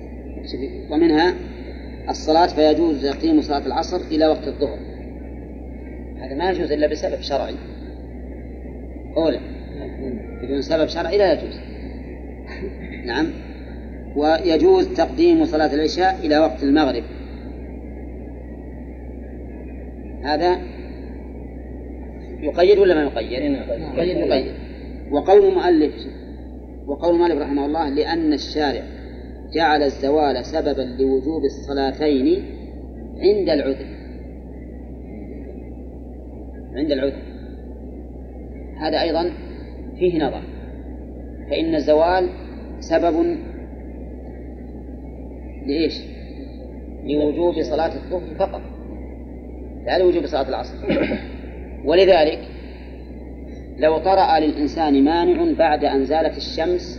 ومنها الصلاة فيجوز تقديم صلاة العصر إلى وقت الظهر، هذا ما يجوز إلا بسبب شرعي. أولا بدون سبب شرعي لا يجوز. نعم. ويجوز تقديم صلاة العشاء إلى وقت المغرب، هذا يقيد ولا ما يقيد؟ يقيد يقيد. وقول المؤلف وقول مالك رحمه الله لأن الشارع جعل الزوال سببا لوجوب الصلاتين عند العذر، عند العذر هذا أيضا فيه نظر، فإن الزوال سبب لإيش؟ لوجوب صلاة الظهر فقط لا لوجوب صلاة العصر. ولذلك لو طرأ للإنسان مانع بعد أن زالت الشمس،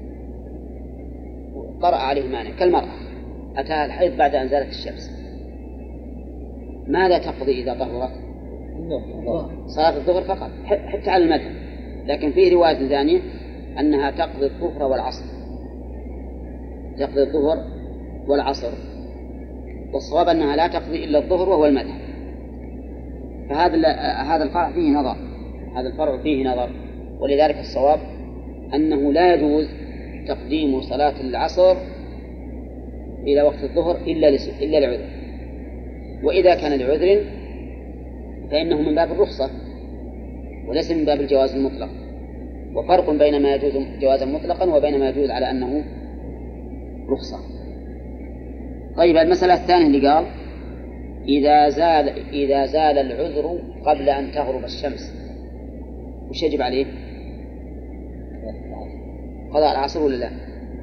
طرأ عليه مانع كالمرأة أتاها الحيض بعد أن زالت الشمس، ماذا تقضي إذا طهرت؟ صلاة الظهر فقط حتى على المذهب، لكن فيه رواية ثانية أنها تقضي الظهر والعصر، تقضي الظهر والعصر، والصواب أنها لا تقضي إلا الظهر وهو المذهب. فهذا هذا الفرع فيه نظر، هذا الفرع فيه نظر، ولذلك الصواب أنه لا يجوز تقديم صلاة العصر إلى وقت الظهر إلا إلا لعذر، وإذا كان لعذر فإنه من باب الرخصة وليس من باب الجواز المطلق، وفرق بين ما يجوز جوازا مطلقا وبين ما يجوز على أنه رخصة. طيب المسألة الثانية اللي قال إذا زال إذا زال العذر قبل أن تغرب الشمس وش يجب عليه؟ قضاء العصر ولا لا؟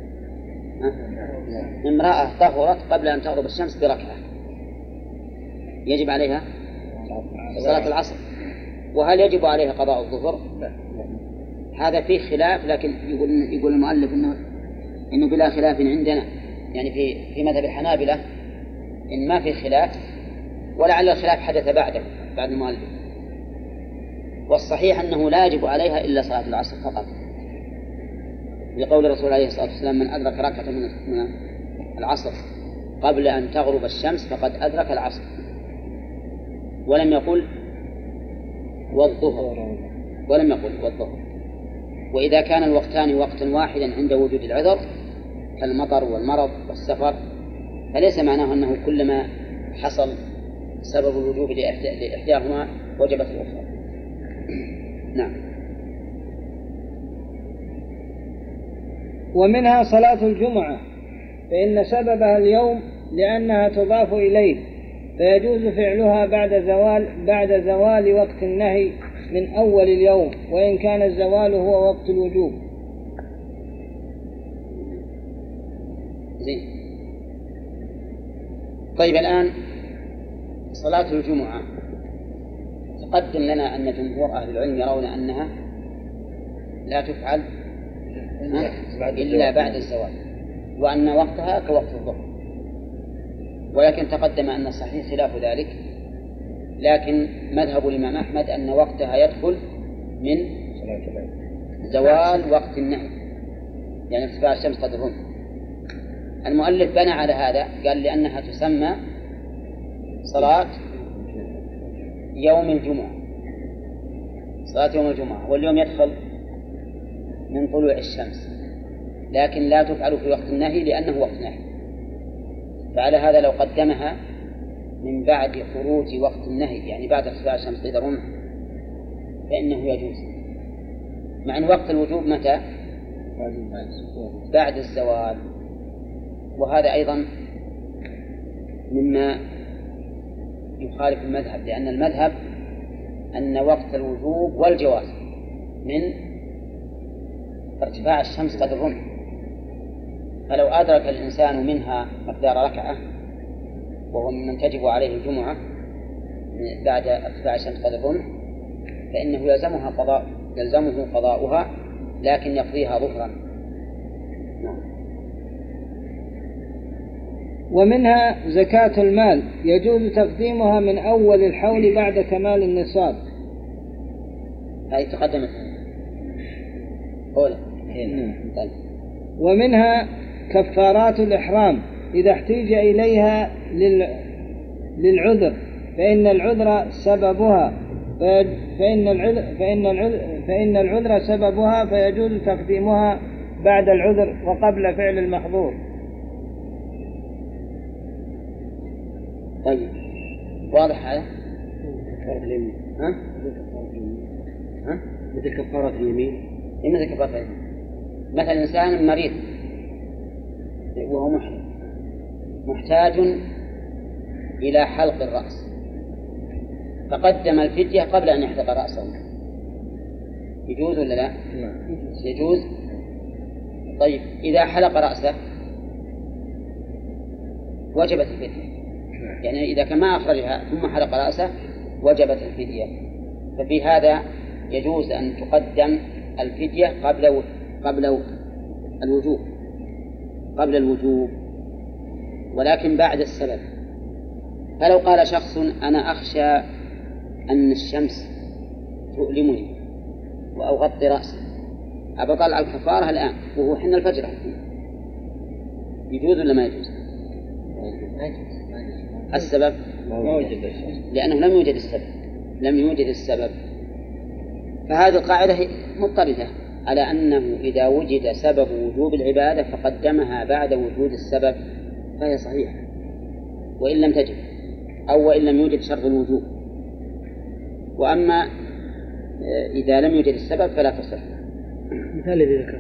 امرأة طهرت قبل أن تغرب الشمس بركعة يجب عليها صلاة العصر، وهل يجب عليها قضاء الظهر؟ هذا فيه خلاف، لكن يقول يقول المؤلف إنه إنه بلا خلاف عندنا، يعني في في مذهب الحنابلة إن ما في خلاف، ولعل الخلاف حدث بعده بعد المؤلف، والصحيح أنه لا يجب عليها إلا صلاة العصر فقط، لقول الرسول عليه الصلاة والسلام من أدرك ركعة من العصر قبل أن تغرب الشمس فقد أدرك العصر، ولم يقل والظهر، ولم يقل والظهر. وإذا كان الوقتان وقتا واحدا عند وجود العذر كالمطر والمرض والسفر فليس معناه أنه كلما حصل سبب الوجوب لإحداهما وجبت الأخرى. نعم. ومنها صلاة الجمعة، فإن سببها اليوم لأنها تضاف إليه، فيجوز فعلها بعد زوال بعد زوال وقت النهي من أول اليوم، وإن كان الزوال هو وقت الوجوب. زين. طيب الآن صلاة الجمعة تقدم لنا أن جمهور أهل العلم يرون أنها لا تفعل إلا بعد الزوال، وأن وقتها كوقت الظهر، ولكن تقدم أن الصحيح خلاف ذلك، لكن مذهب الإمام أحمد أن وقتها يدخل من زوال وقت النهي، يعني ارتفاع الشمس قدر الرمح. المؤلف بنى على هذا قال لأنها تسمى صلاة يوم الجمعة، صلاة يوم الجمعة، واليوم يدخل من طلوع الشمس، لكن لا تفعل في وقت النهي لأنه وقت نهي، فعلى هذا لو قدمها من بعد خروج وقت النهي يعني بعد ارتفاع الشمس قدر الرمح فإنه يجوز، مع أن وقت الوجوب متى؟ بعد الزوال. وهذا أيضا مما يخالف المذهب، لأن المذهب أن وقت الوجوب والجواز من ارتفاع الشمس قدر الرمح، فلو أدرك الإنسان منها مقدار ركعة وهو ممن تجب عليه الجمعة بعد ارتفاع الشمس قدر الرمح فإنه يلزمها قضاء يلزمه قضاؤها، لكن يقضيها ظهرا. ومنها زكاة المال، يجوز تقديمها من أول الحول بعد كمال النصاب. هذه تقدمت أولا. ومنها كفارات الإحرام، إذا احتيج إليها لل... للعذر فإن العذر سببها فإن العذر فإن العذر فإن العذر سببها فيجوز تقديمها بعد العذر وقبل فعل المحظور. طيب واضح هذا؟ ها؟ ها؟ مثل كفارة اليمين. إيه مثل كفارة اليمين؟ مثل إنسان مريض وهو محرم محتاج إلى حلق الرأس فقدم الفدية قبل أن يحلق رأسه، يجوز ولا لا؟ يجوز. طيب إذا حلق رأسه وجبت الفدية، يعني إذا كان ما أخرجها ثم حلق رأسه وجبت الفدية، ففي هذا يجوز أن تقدم الفدية قبل قبل الوجوب قبل الوجوب ولكن بعد السبب. فلو قال شخص أنا أخشى أن الشمس تؤلمني وأغطي رأسي أبطل الكفارة الآن وهو حين الفجر، يجوز ولا ما يجوز؟ السبب لأنه لم يوجد السبب لم يوجد السبب فهذه القاعدة مضطردة على أنه إذا وجد سبب وجوب العبادة فقدمها بعد وجود السبب فهي صحيحة وإن لم تجب أو وإن لم يوجد شرط الوجوب. وأما إذا لم يوجد السبب فلا تصح. مثال الذي ذكرت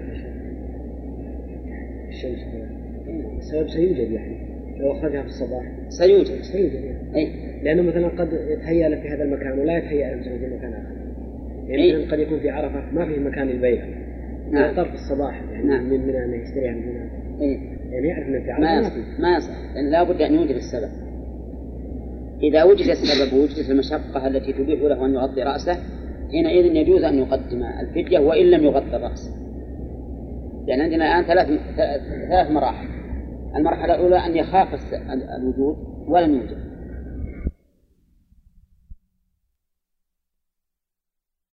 الشمس السبب سيوجد، يعني لو أخرجها في الصباح سيوجد سيوجد يعني. أي. لأنه مثلا قد يتهيأ له في هذا المكان ولا يتهيأ له في مكان آخر، يعني مثلا قد يكون في عرفة ما فيه مكان البيع، نعم. طرف الصباح يعني نعم. من من أن يشتريها من هنا، إيه؟ يعني يعرف أن في عرفة ما ما يصح فيه. ما يصح لأن لا بد أن يوجد السبب. إذا وجد السبب ووجدت المشقة التي تبيح له أن يغطي رأسه حينئذ يجوز أن يقدم الفدية وإن لم يغطي الرأس، لأن عندنا الآن ثلاث ثلاث مراحل. المرحلة الأولى أن يخاف الوجود ولم يوجد،